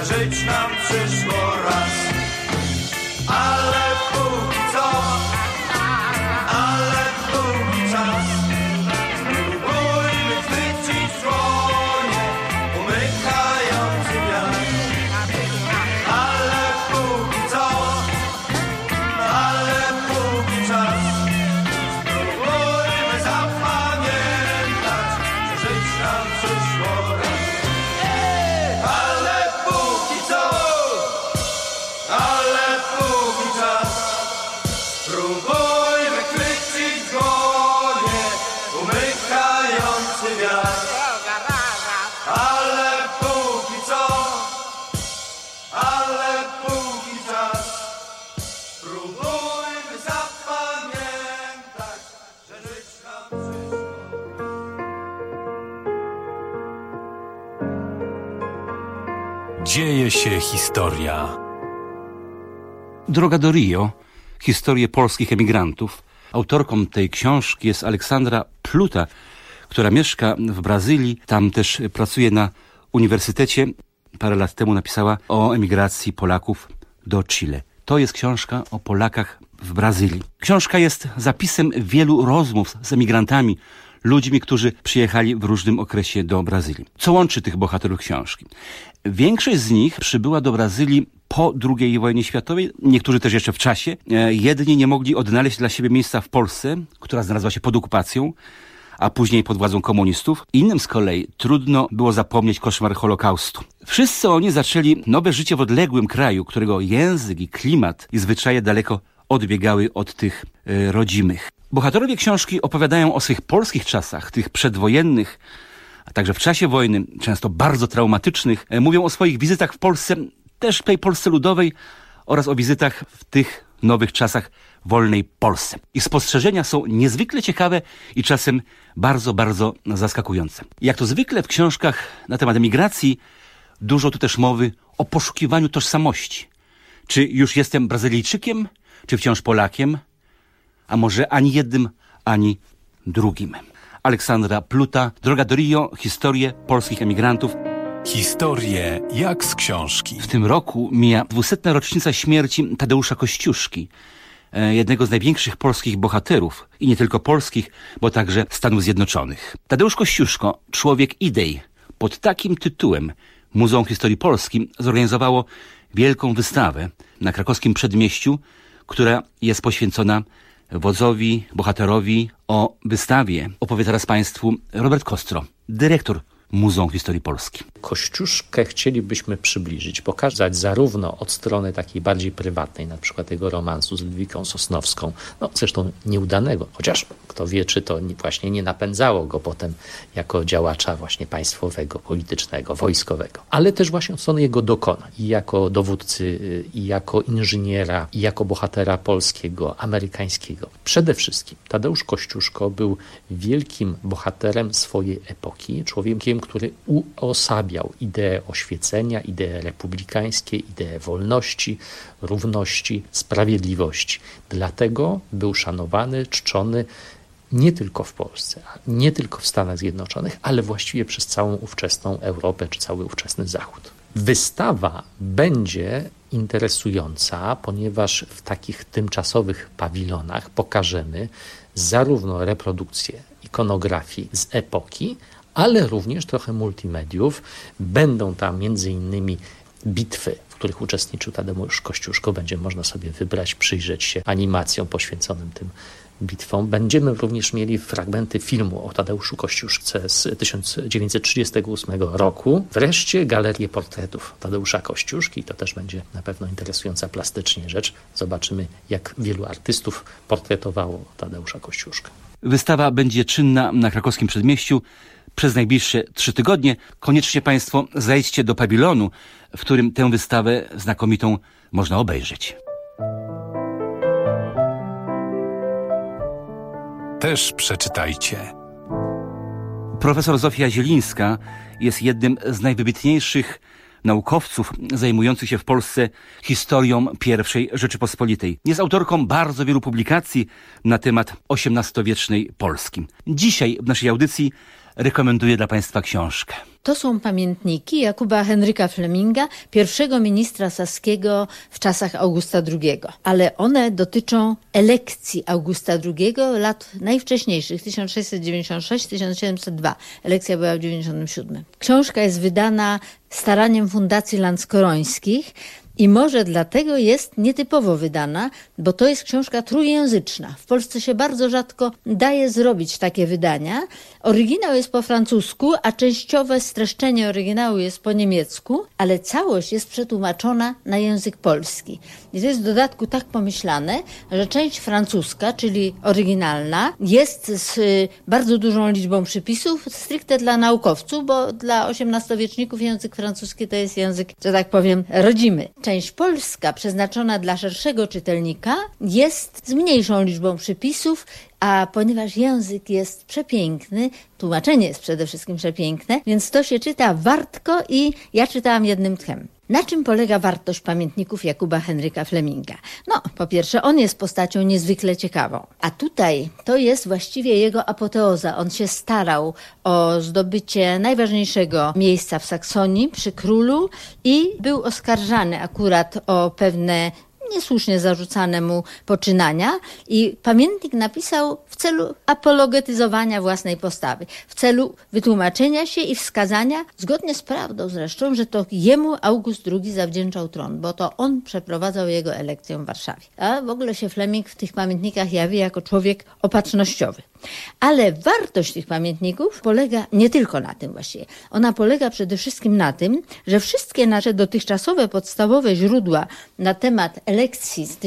żyć nam przyszło raz. Ale póki co, ale póki czas, spróbujmy chwycić w dłonie umykający wiatr. Ale póki co, ale póki czas, spróbujmy zapamiętać, że żyć nam przyszło raz. Ale póki co, ale póki czas, spróbujmy chwycić w dłonie umykający wiatr. Ale póki co, ale póki czas, spróbujmy zapamiętać, że żyć nam przyszło. Dzieje się historia. Droga do Rio. Historię polskich emigrantów. Autorką tej książki jest Aleksandra Pluta, która mieszka w Brazylii. Tam też pracuje na uniwersytecie. Parę lat temu napisała o emigracji Polaków do Chile. To jest książka o Polakach w Brazylii. Książka jest zapisem wielu rozmów z emigrantami, ludźmi, którzy przyjechali w różnym okresie do Brazylii. Co łączy tych bohaterów książki? Większość z nich przybyła do Brazylii po II wojnie światowej, niektórzy też jeszcze w czasie. Jedni nie mogli odnaleźć dla siebie miejsca w Polsce, która znalazła się pod okupacją, a później pod władzą komunistów. Innym z kolei trudno było zapomnieć koszmar Holokaustu. Wszyscy oni zaczęli nowe życie w odległym kraju, którego język i klimat i zwyczaje daleko odbiegały od tych rodzimych. Bohaterowie książki opowiadają o swych polskich czasach, tych przedwojennych, a także w czasie wojny, często bardzo traumatycznych. Mówią o swoich wizytach w Polsce, też w tej Polsce ludowej, oraz o wizytach w tych nowych czasach wolnej Polsce. Ich spostrzeżenia są niezwykle ciekawe i czasem bardzo, bardzo zaskakujące. Jak to zwykle w książkach na temat emigracji, dużo tu też mowy o poszukiwaniu tożsamości. Czy już jestem Brazylijczykiem, czy wciąż Polakiem? A może ani jednym, ani drugim. Aleksandra Pluta, Droga do Rio, historię polskich emigrantów. Historie jak z książki. W tym roku mija 200. rocznica śmierci Tadeusza Kościuszki, jednego z największych polskich bohaterów i nie tylko polskich, bo także Stanów Zjednoczonych. Tadeusz Kościuszko, człowiek idei, pod takim tytułem Muzeum Historii Polski zorganizowało wielką wystawę na krakowskim Przedmieściu, która jest poświęcona wodzowi, bohaterowi. O wystawie opowie teraz Państwu Robert Kostro, dyrektor Muzeum Historii Polski. Kościuszkę chcielibyśmy przybliżyć, pokazać zarówno od strony takiej bardziej prywatnej, na przykład jego romansu z Ludwiką Sosnowską, no zresztą nieudanego, chociaż kto wie, czy to właśnie nie napędzało go potem jako działacza właśnie państwowego, politycznego, wojskowego, ale też właśnie od strony jego dokonań, i jako dowódcy, i jako inżyniera, i jako bohatera polskiego, amerykańskiego. Przede wszystkim Tadeusz Kościuszko był wielkim bohaterem swojej epoki, człowiekiem, który uosabiał ideę oświecenia, ideę republikańskie, ideę wolności, równości, sprawiedliwości. Dlatego był szanowany, czczony nie tylko w Polsce, nie tylko w Stanach Zjednoczonych, ale właściwie przez całą ówczesną Europę czy cały ówczesny Zachód. Wystawa będzie interesująca, ponieważ w takich tymczasowych pawilonach pokażemy zarówno reprodukcje ikonografii z epoki, ale również trochę multimediów. Będą tam m.in. bitwy, w których uczestniczył Tadeusz Kościuszko. Będzie można sobie wybrać, przyjrzeć się animacjom poświęconym tym bitwom. Będziemy również mieli fragmenty filmu o Tadeuszu Kościuszce z 1938 roku. Wreszcie galerię portretów Tadeusza Kościuszki. To też będzie na pewno interesująca plastycznie rzecz. Zobaczymy, jak wielu artystów portretowało Tadeusza Kościuszkę. Wystawa będzie czynna na krakowskim Przedmieściu przez najbliższe 3 tygodnie. Koniecznie Państwo zajdźcie do pawilonu, w którym tę wystawę znakomitą można obejrzeć. Też przeczytajcie. Profesor Zofia Zielińska jest jednym z najwybitniejszych naukowców zajmujących się w Polsce historią I Rzeczypospolitej. Jest autorką bardzo wielu publikacji na temat XVIII-wiecznej Polski. Dzisiaj w naszej audycji rekomenduję dla Państwa książkę To są pamiętniki Jakuba Henryka Fleminga, pierwszego ministra saskiego w czasach Augusta II. Ale one dotyczą elekcji Augusta II lat najwcześniejszych, 1696-1702. Elekcja była w 97. Książka jest wydana staraniem Fundacji Lanckorońskich i może dlatego jest nietypowo wydana, bo to jest książka trójjęzyczna. W Polsce się bardzo rzadko daje zrobić takie wydania. Oryginał jest po francusku, a częściowe streszczenie oryginału jest po niemiecku, ale całość jest przetłumaczona na język polski. I to jest w dodatku tak pomyślane, że część francuska, czyli oryginalna, jest z bardzo dużą liczbą przypisów stricte dla naukowców, bo dla XVIII-wieczników język francuski to jest język, że tak powiem, rodzimy. Część polska, przeznaczona dla szerszego czytelnika, jest z mniejszą liczbą przypisów, a ponieważ język jest przepiękny, tłumaczenie jest przede wszystkim przepiękne, więc to się czyta wartko i ja czytałam jednym tchem. Na czym polega wartość pamiętników Jakuba Henryka Fleminga? No, po pierwsze, on jest postacią niezwykle ciekawą. A tutaj to jest właściwie jego apoteoza. On się starał o zdobycie najważniejszego miejsca w Saksonii przy królu i był oskarżany akurat o pewne niesłusznie zarzucane mu poczynania i pamiętnik napisał w celu apologetyzowania własnej postawy, w celu wytłumaczenia się i wskazania, zgodnie z prawdą zresztą, że to jemu August II zawdzięczał tron, bo to on przeprowadzał jego elekcję w Warszawie. A w ogóle się Fleming w tych pamiętnikach jawi jako człowiek opatrznościowy. Ale wartość tych pamiętników polega nie tylko na tym właściwie. Ona polega przede wszystkim na tym, że wszystkie nasze dotychczasowe podstawowe źródła na temat elekcji z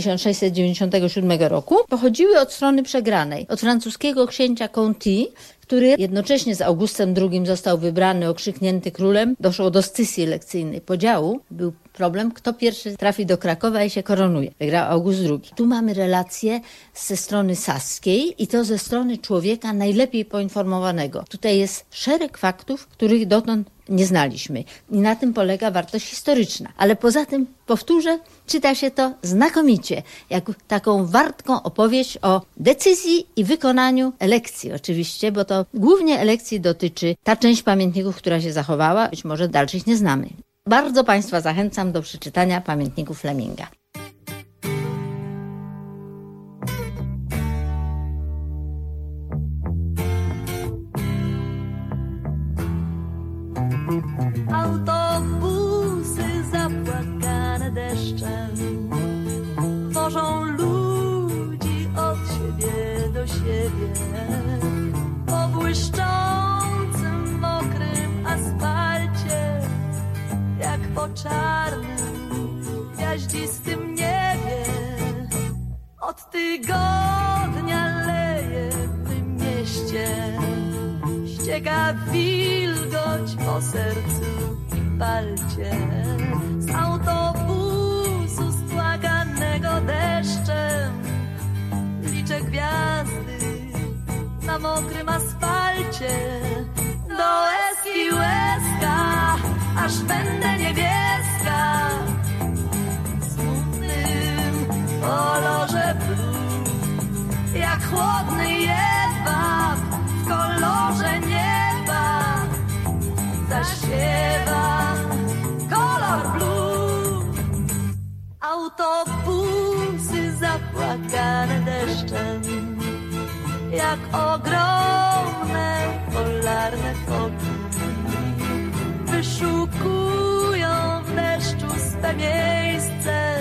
1697 roku pochodziły od strony przegranej, od francuskiego księcia Conti, który jednocześnie z Augustem II został wybrany, okrzyknięty królem. Doszło do scysji elekcyjnej, podziału. Był problem, kto pierwszy trafi do Krakowa i się koronuje. Wygrał August II. Tu mamy relacje ze strony saskiej i to ze strony człowieka najlepiej poinformowanego. Tutaj jest szereg faktów, których dotąd nie znaliśmy. I na tym polega wartość historyczna. Ale poza tym, powtórzę, czyta się to znakomicie, jak taką wartką opowieść o decyzji i wykonaniu elekcji oczywiście, bo to głównie elekcji dotyczy ta część pamiętników, która się zachowała, być może dalszych nie znamy. Bardzo Państwa zachęcam do przeczytania pamiętników Fleminga. Autobusy zapłakane deszczem wożą ludzi od siebie do siebie po błyszczącym, mokrym asfalcie, jak po czarnym, gwiaździstym niebie. Od tygodnia leje w tym mieście, ścieka wilgoć po sercu i palcie. Z autobusu spłakanego deszczem liczę gwiazdy na mokrym asfalcie. Do łezki łezka, aż będę niebieska, w smutnym kolorze blue, jak chłodny jedwab w kolorze nieba zaśpiewa kolor blue. Autobusy zapłakane deszczem, jak ogromne polarne foki, wyszukują w deszczu swe miejsce,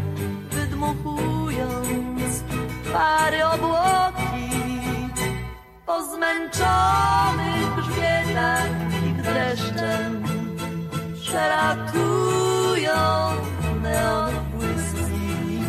wydmuchując pary obłoki. Po zmęczonych grzbietach ich dreszczem przelatują neon błyski.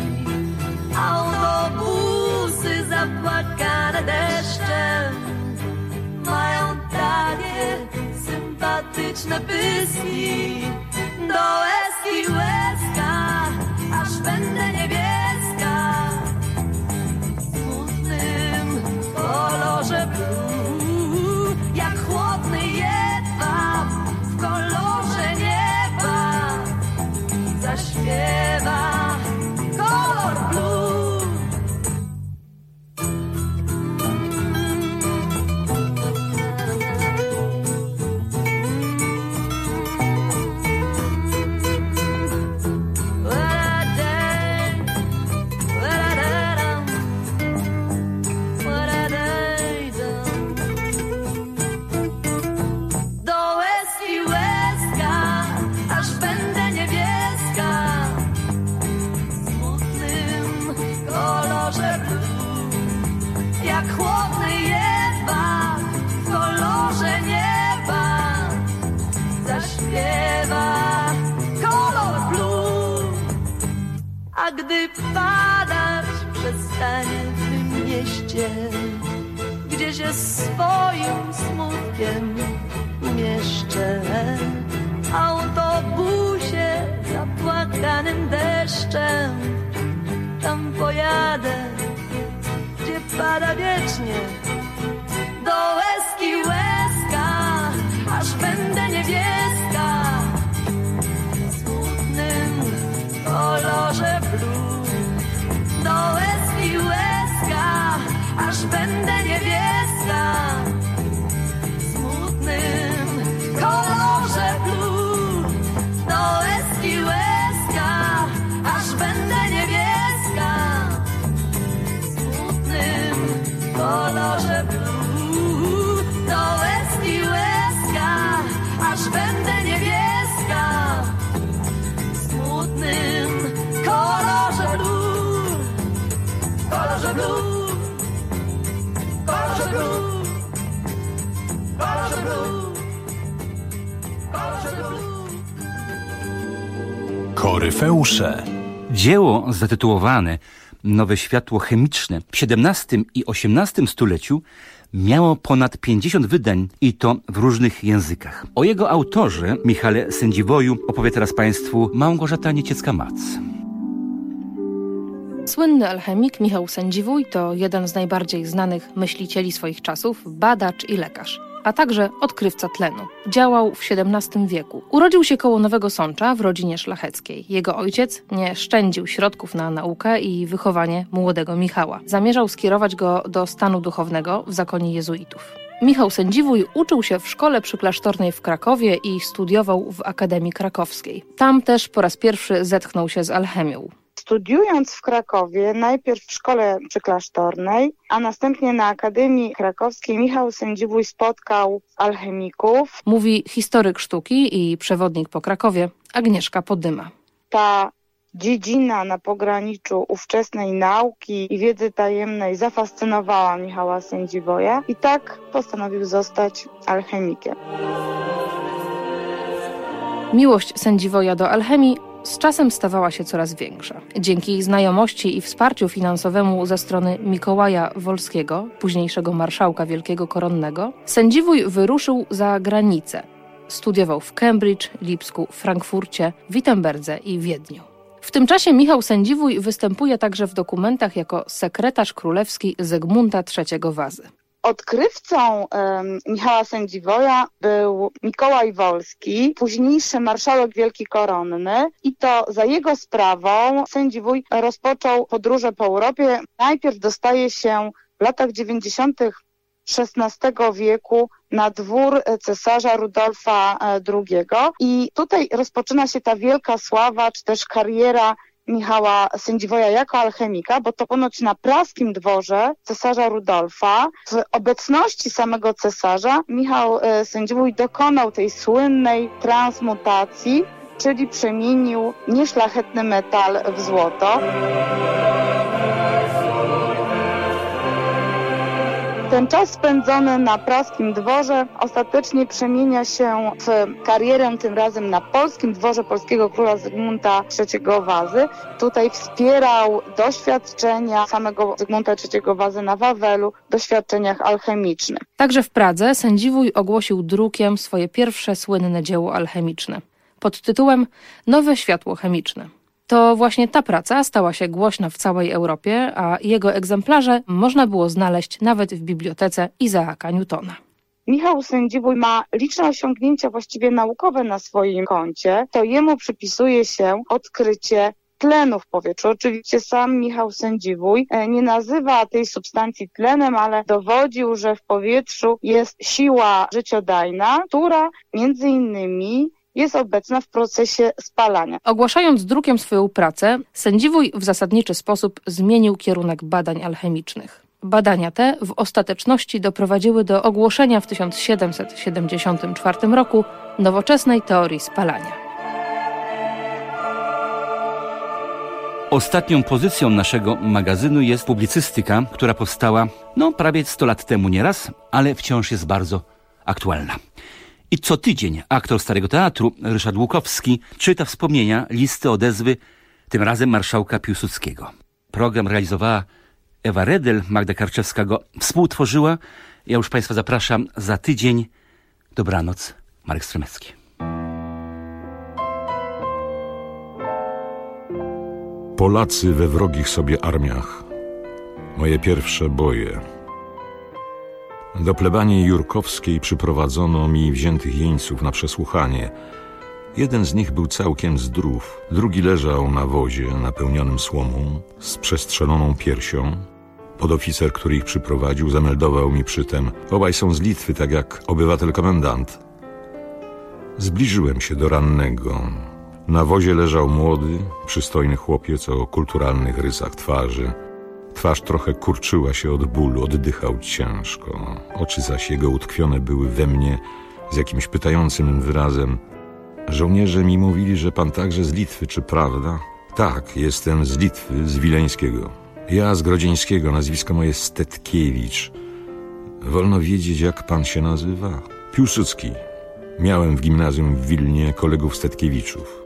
Autobusy zapłakane deszczem mają takie sympatyczne pyski. Do łezki łezka, aż będę niebieska, w smutnym kolorze blue, jak chłodny jedwab w kolorze nieba A gdy padać przestanie w tym mieście, gdzie się swoim smutkiem umieszczę, autobusie zapłakanym deszczem, tam pojadę, gdzie pada wiecznie, do łezki łezka, aż będę niebieska, w smutnym kolorze blue. Do łezki łezka, aż będę niebieska, w smutnym kolorze blue. Do łezki łezka, aż będę niebieska, w smutnym kolorze blue. Do łezki łezka, aż będę niebieska, w smutnym kolorze blue. Kolorze blue. Kolorze blue. Kolorze blue. Kolorze blue. Koryfeusze. Dzieło zatytułowane Nowe światło chemiczne w XVII i XVIII stuleciu miało ponad 50 wydań i to w różnych językach. O jego autorze, Michale Sędziwoju, opowie teraz Państwu Małgorzata Nieciecka-Mac. Słynny alchemik Michał Sędziwój to jeden z najbardziej znanych myślicieli swoich czasów, badacz i lekarz, a także odkrywca tlenu. Działał w XVII wieku. Urodził się koło Nowego Sącza w rodzinie szlacheckiej. Jego ojciec nie szczędził środków na naukę i wychowanie młodego Michała. Zamierzał skierować go do stanu duchownego w zakonie jezuitów. Michał Sędziwój uczył się w szkole przyklasztornej w Krakowie i studiował w Akademii Krakowskiej. Tam też po raz pierwszy zetknął się z alchemią. Studiując w Krakowie, najpierw w szkole przyklasztornej, a następnie na Akademii Krakowskiej, Michał Sędziwój spotkał alchemików. Mówi historyk sztuki i przewodnik po Krakowie Agnieszka Podyma. Ta dziedzina na pograniczu ówczesnej nauki i wiedzy tajemnej zafascynowała Michała Sędziwoja i tak postanowił zostać alchemikiem. Miłość Sędziwoja do alchemii z czasem stawała się coraz większa. Dzięki znajomości i wsparciu finansowemu ze strony Mikołaja Wolskiego, późniejszego marszałka wielkiego koronnego, Sędziwój wyruszył za granicę. Studiował w Cambridge, Lipsku, Frankfurcie, Wittenberdze i Wiedniu. W tym czasie Michał Sędziwój występuje także w dokumentach jako sekretarz królewski Zygmunta III Wazy. Odkrywcą Michała Sędziwoja był Mikołaj Wolski, późniejszy marszałek wielki koronny i to za jego sprawą Sędziwój rozpoczął podróże po Europie. Najpierw dostaje się w latach 90. XVI wieku na dwór cesarza Rudolfa II i tutaj rozpoczyna się ta wielka sława, czy też kariera Michała Sędziwoja jako alchemika, bo to ponoć na praskim dworze cesarza Rudolfa w obecności samego cesarza Michał Sędziwój dokonał tej słynnej transmutacji, czyli przemienił nieszlachetny metal w złoto. Ten czas spędzony na praskim dworze ostatecznie przemienia się w karierę tym razem na polskim dworze polskiego króla Zygmunta III Wazy. Tutaj wspierał doświadczenia samego Zygmunta III Wazy na Wawelu, doświadczeniach alchemicznych. Także w Pradze Sędziwój ogłosił drukiem swoje pierwsze słynne dzieło alchemiczne pod tytułem Nowe światło chemiczne. To właśnie ta praca stała się głośna w całej Europie, a jego egzemplarze można było znaleźć nawet w bibliotece Isaaka Newtona. Michał Sędziwój ma liczne osiągnięcia właściwie naukowe na swoim koncie. To jemu przypisuje się odkrycie tlenu w powietrzu. Oczywiście sam Michał Sędziwój nie nazywa tej substancji tlenem, ale dowodził, że w powietrzu jest siła życiodajna, która między innymi jest obecna w procesie spalania. Ogłaszając drukiem swoją pracę, Sędziwój w zasadniczy sposób zmienił kierunek badań alchemicznych. Badania te w ostateczności doprowadziły do ogłoszenia w 1774 roku nowoczesnej teorii spalania. Ostatnią pozycją naszego magazynu jest publicystyka, która powstała prawie 100 lat temu nieraz, ale wciąż jest bardzo aktualna. I co tydzień aktor Starego Teatru Ryszard Łukowski czyta wspomnienia, listy, odezwy tym razem marszałka Piłsudskiego. Program realizowała Ewa Redel, Magda Karczewska go współtworzyła. Ja już Państwa zapraszam za tydzień. Dobranoc, Marek Stremecki. Polacy we wrogich sobie armiach. Moje pierwsze boje. Do plebanii jurkowskiej przyprowadzono mi wziętych jeńców na przesłuchanie. Jeden z nich był całkiem zdrów, drugi leżał na wozie napełnionym słomą, z przestrzeloną piersią. Podoficer, który ich przyprowadził, zameldował mi przytem: obaj są z Litwy, tak jak obywatel komendant. Zbliżyłem się do rannego. Na wozie leżał młody, przystojny chłopiec o kulturalnych rysach twarzy. Twarz trochę kurczyła się od bólu, oddychał ciężko. Oczy zaś jego utkwione były we mnie z jakimś pytającym wyrazem. Żołnierze mi mówili, że pan także z Litwy, czy prawda? Tak, jestem z Litwy, z Wileńskiego. Ja z Grodzieńskiego, nazwisko moje Stetkiewicz. Wolno wiedzieć, jak pan się nazywa? Piłsudski. Miałem w gimnazjum w Wilnie kolegów Stetkiewiczów.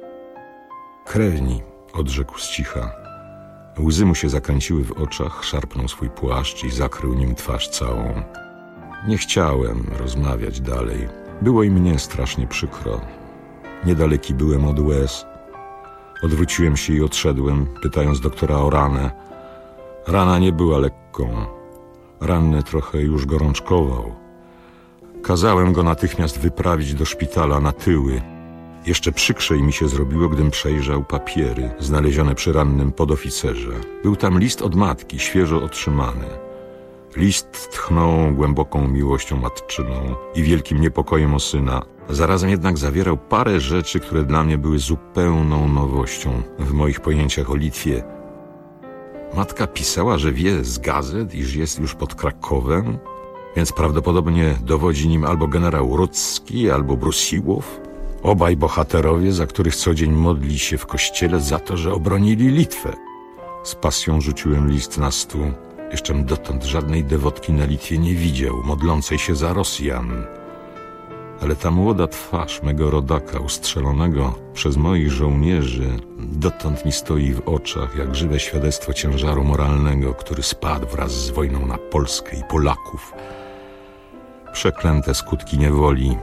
Krewni, odrzekł z cicha. Łzy mu się zakręciły w oczach, szarpnął swój płaszcz i zakrył nim twarz całą. Nie chciałem rozmawiać dalej. Było i mnie strasznie przykro. Niedaleki byłem od łez. Odwróciłem się i odszedłem, pytając doktora o ranę. Rana nie była lekką. Ranny trochę już gorączkował. Kazałem go natychmiast wyprawić do szpitala na Tyły. Jeszcze przykrzej mi się zrobiło, gdym przejrzał papiery znalezione przy rannym podoficerze. Był tam list od matki, świeżo otrzymany. List tchnął głęboką miłością matczyną i wielkim niepokojem o syna. Zarazem jednak zawierał parę rzeczy, które dla mnie były zupełną nowością w moich pojęciach o Litwie. Matka pisała, że wie z gazet, iż jest już pod Krakowem, więc prawdopodobnie dowodzi nim albo generał Rudzki, albo Brusiłow. Obaj bohaterowie, za których co dzień modli się w kościele za to, że obronili Litwę. Z pasją rzuciłem list na stół. Jeszcze dotąd żadnej dewotki na Litwie nie widział, modlącej się za Rosjan. Ale ta młoda twarz mego rodaka, ustrzelonego przez moich żołnierzy, dotąd mi stoi w oczach jak żywe świadectwo ciężaru moralnego, który spadł wraz z wojną na Polskę i Polaków. Przeklęte skutki niewoli.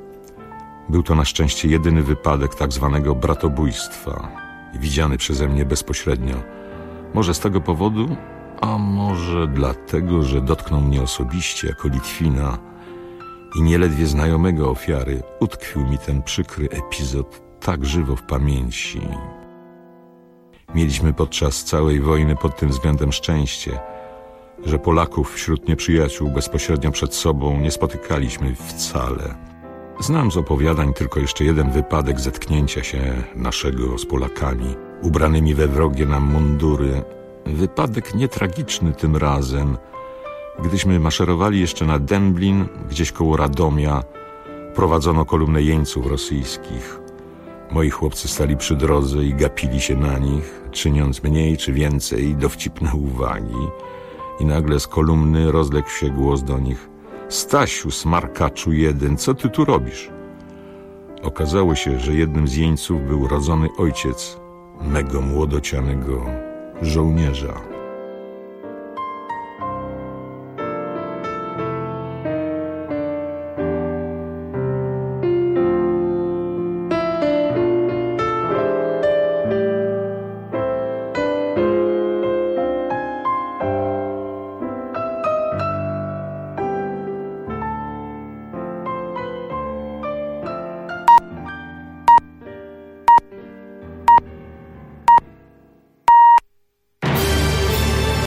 Był to na szczęście jedyny wypadek tak zwanego bratobójstwa, widziany przeze mnie bezpośrednio. Może z tego powodu, a może dlatego, że dotknął mnie osobiście jako Litwina i nieledwie znajomego ofiary, utkwił mi ten przykry epizod tak żywo w pamięci. Mieliśmy podczas całej wojny pod tym względem szczęście, że Polaków wśród nieprzyjaciół bezpośrednio przed sobą nie spotykaliśmy wcale. Znam z opowiadań tylko jeszcze jeden wypadek zetknięcia się naszego z Polakami, ubranymi we wrogie nam mundury. Wypadek nietragiczny tym razem. Gdyśmy maszerowali jeszcze na Dęblin, gdzieś koło Radomia, prowadzono kolumnę jeńców rosyjskich. Moi chłopcy stali przy drodze i gapili się na nich, czyniąc mniej czy więcej dowcipne uwagi. I nagle z kolumny rozległ się głos do nich: Stasiu, smarkaczu jeden, co ty tu robisz? Okazało się, że jednym z jeńców był rodzony ojciec mego młodocianego żołnierza.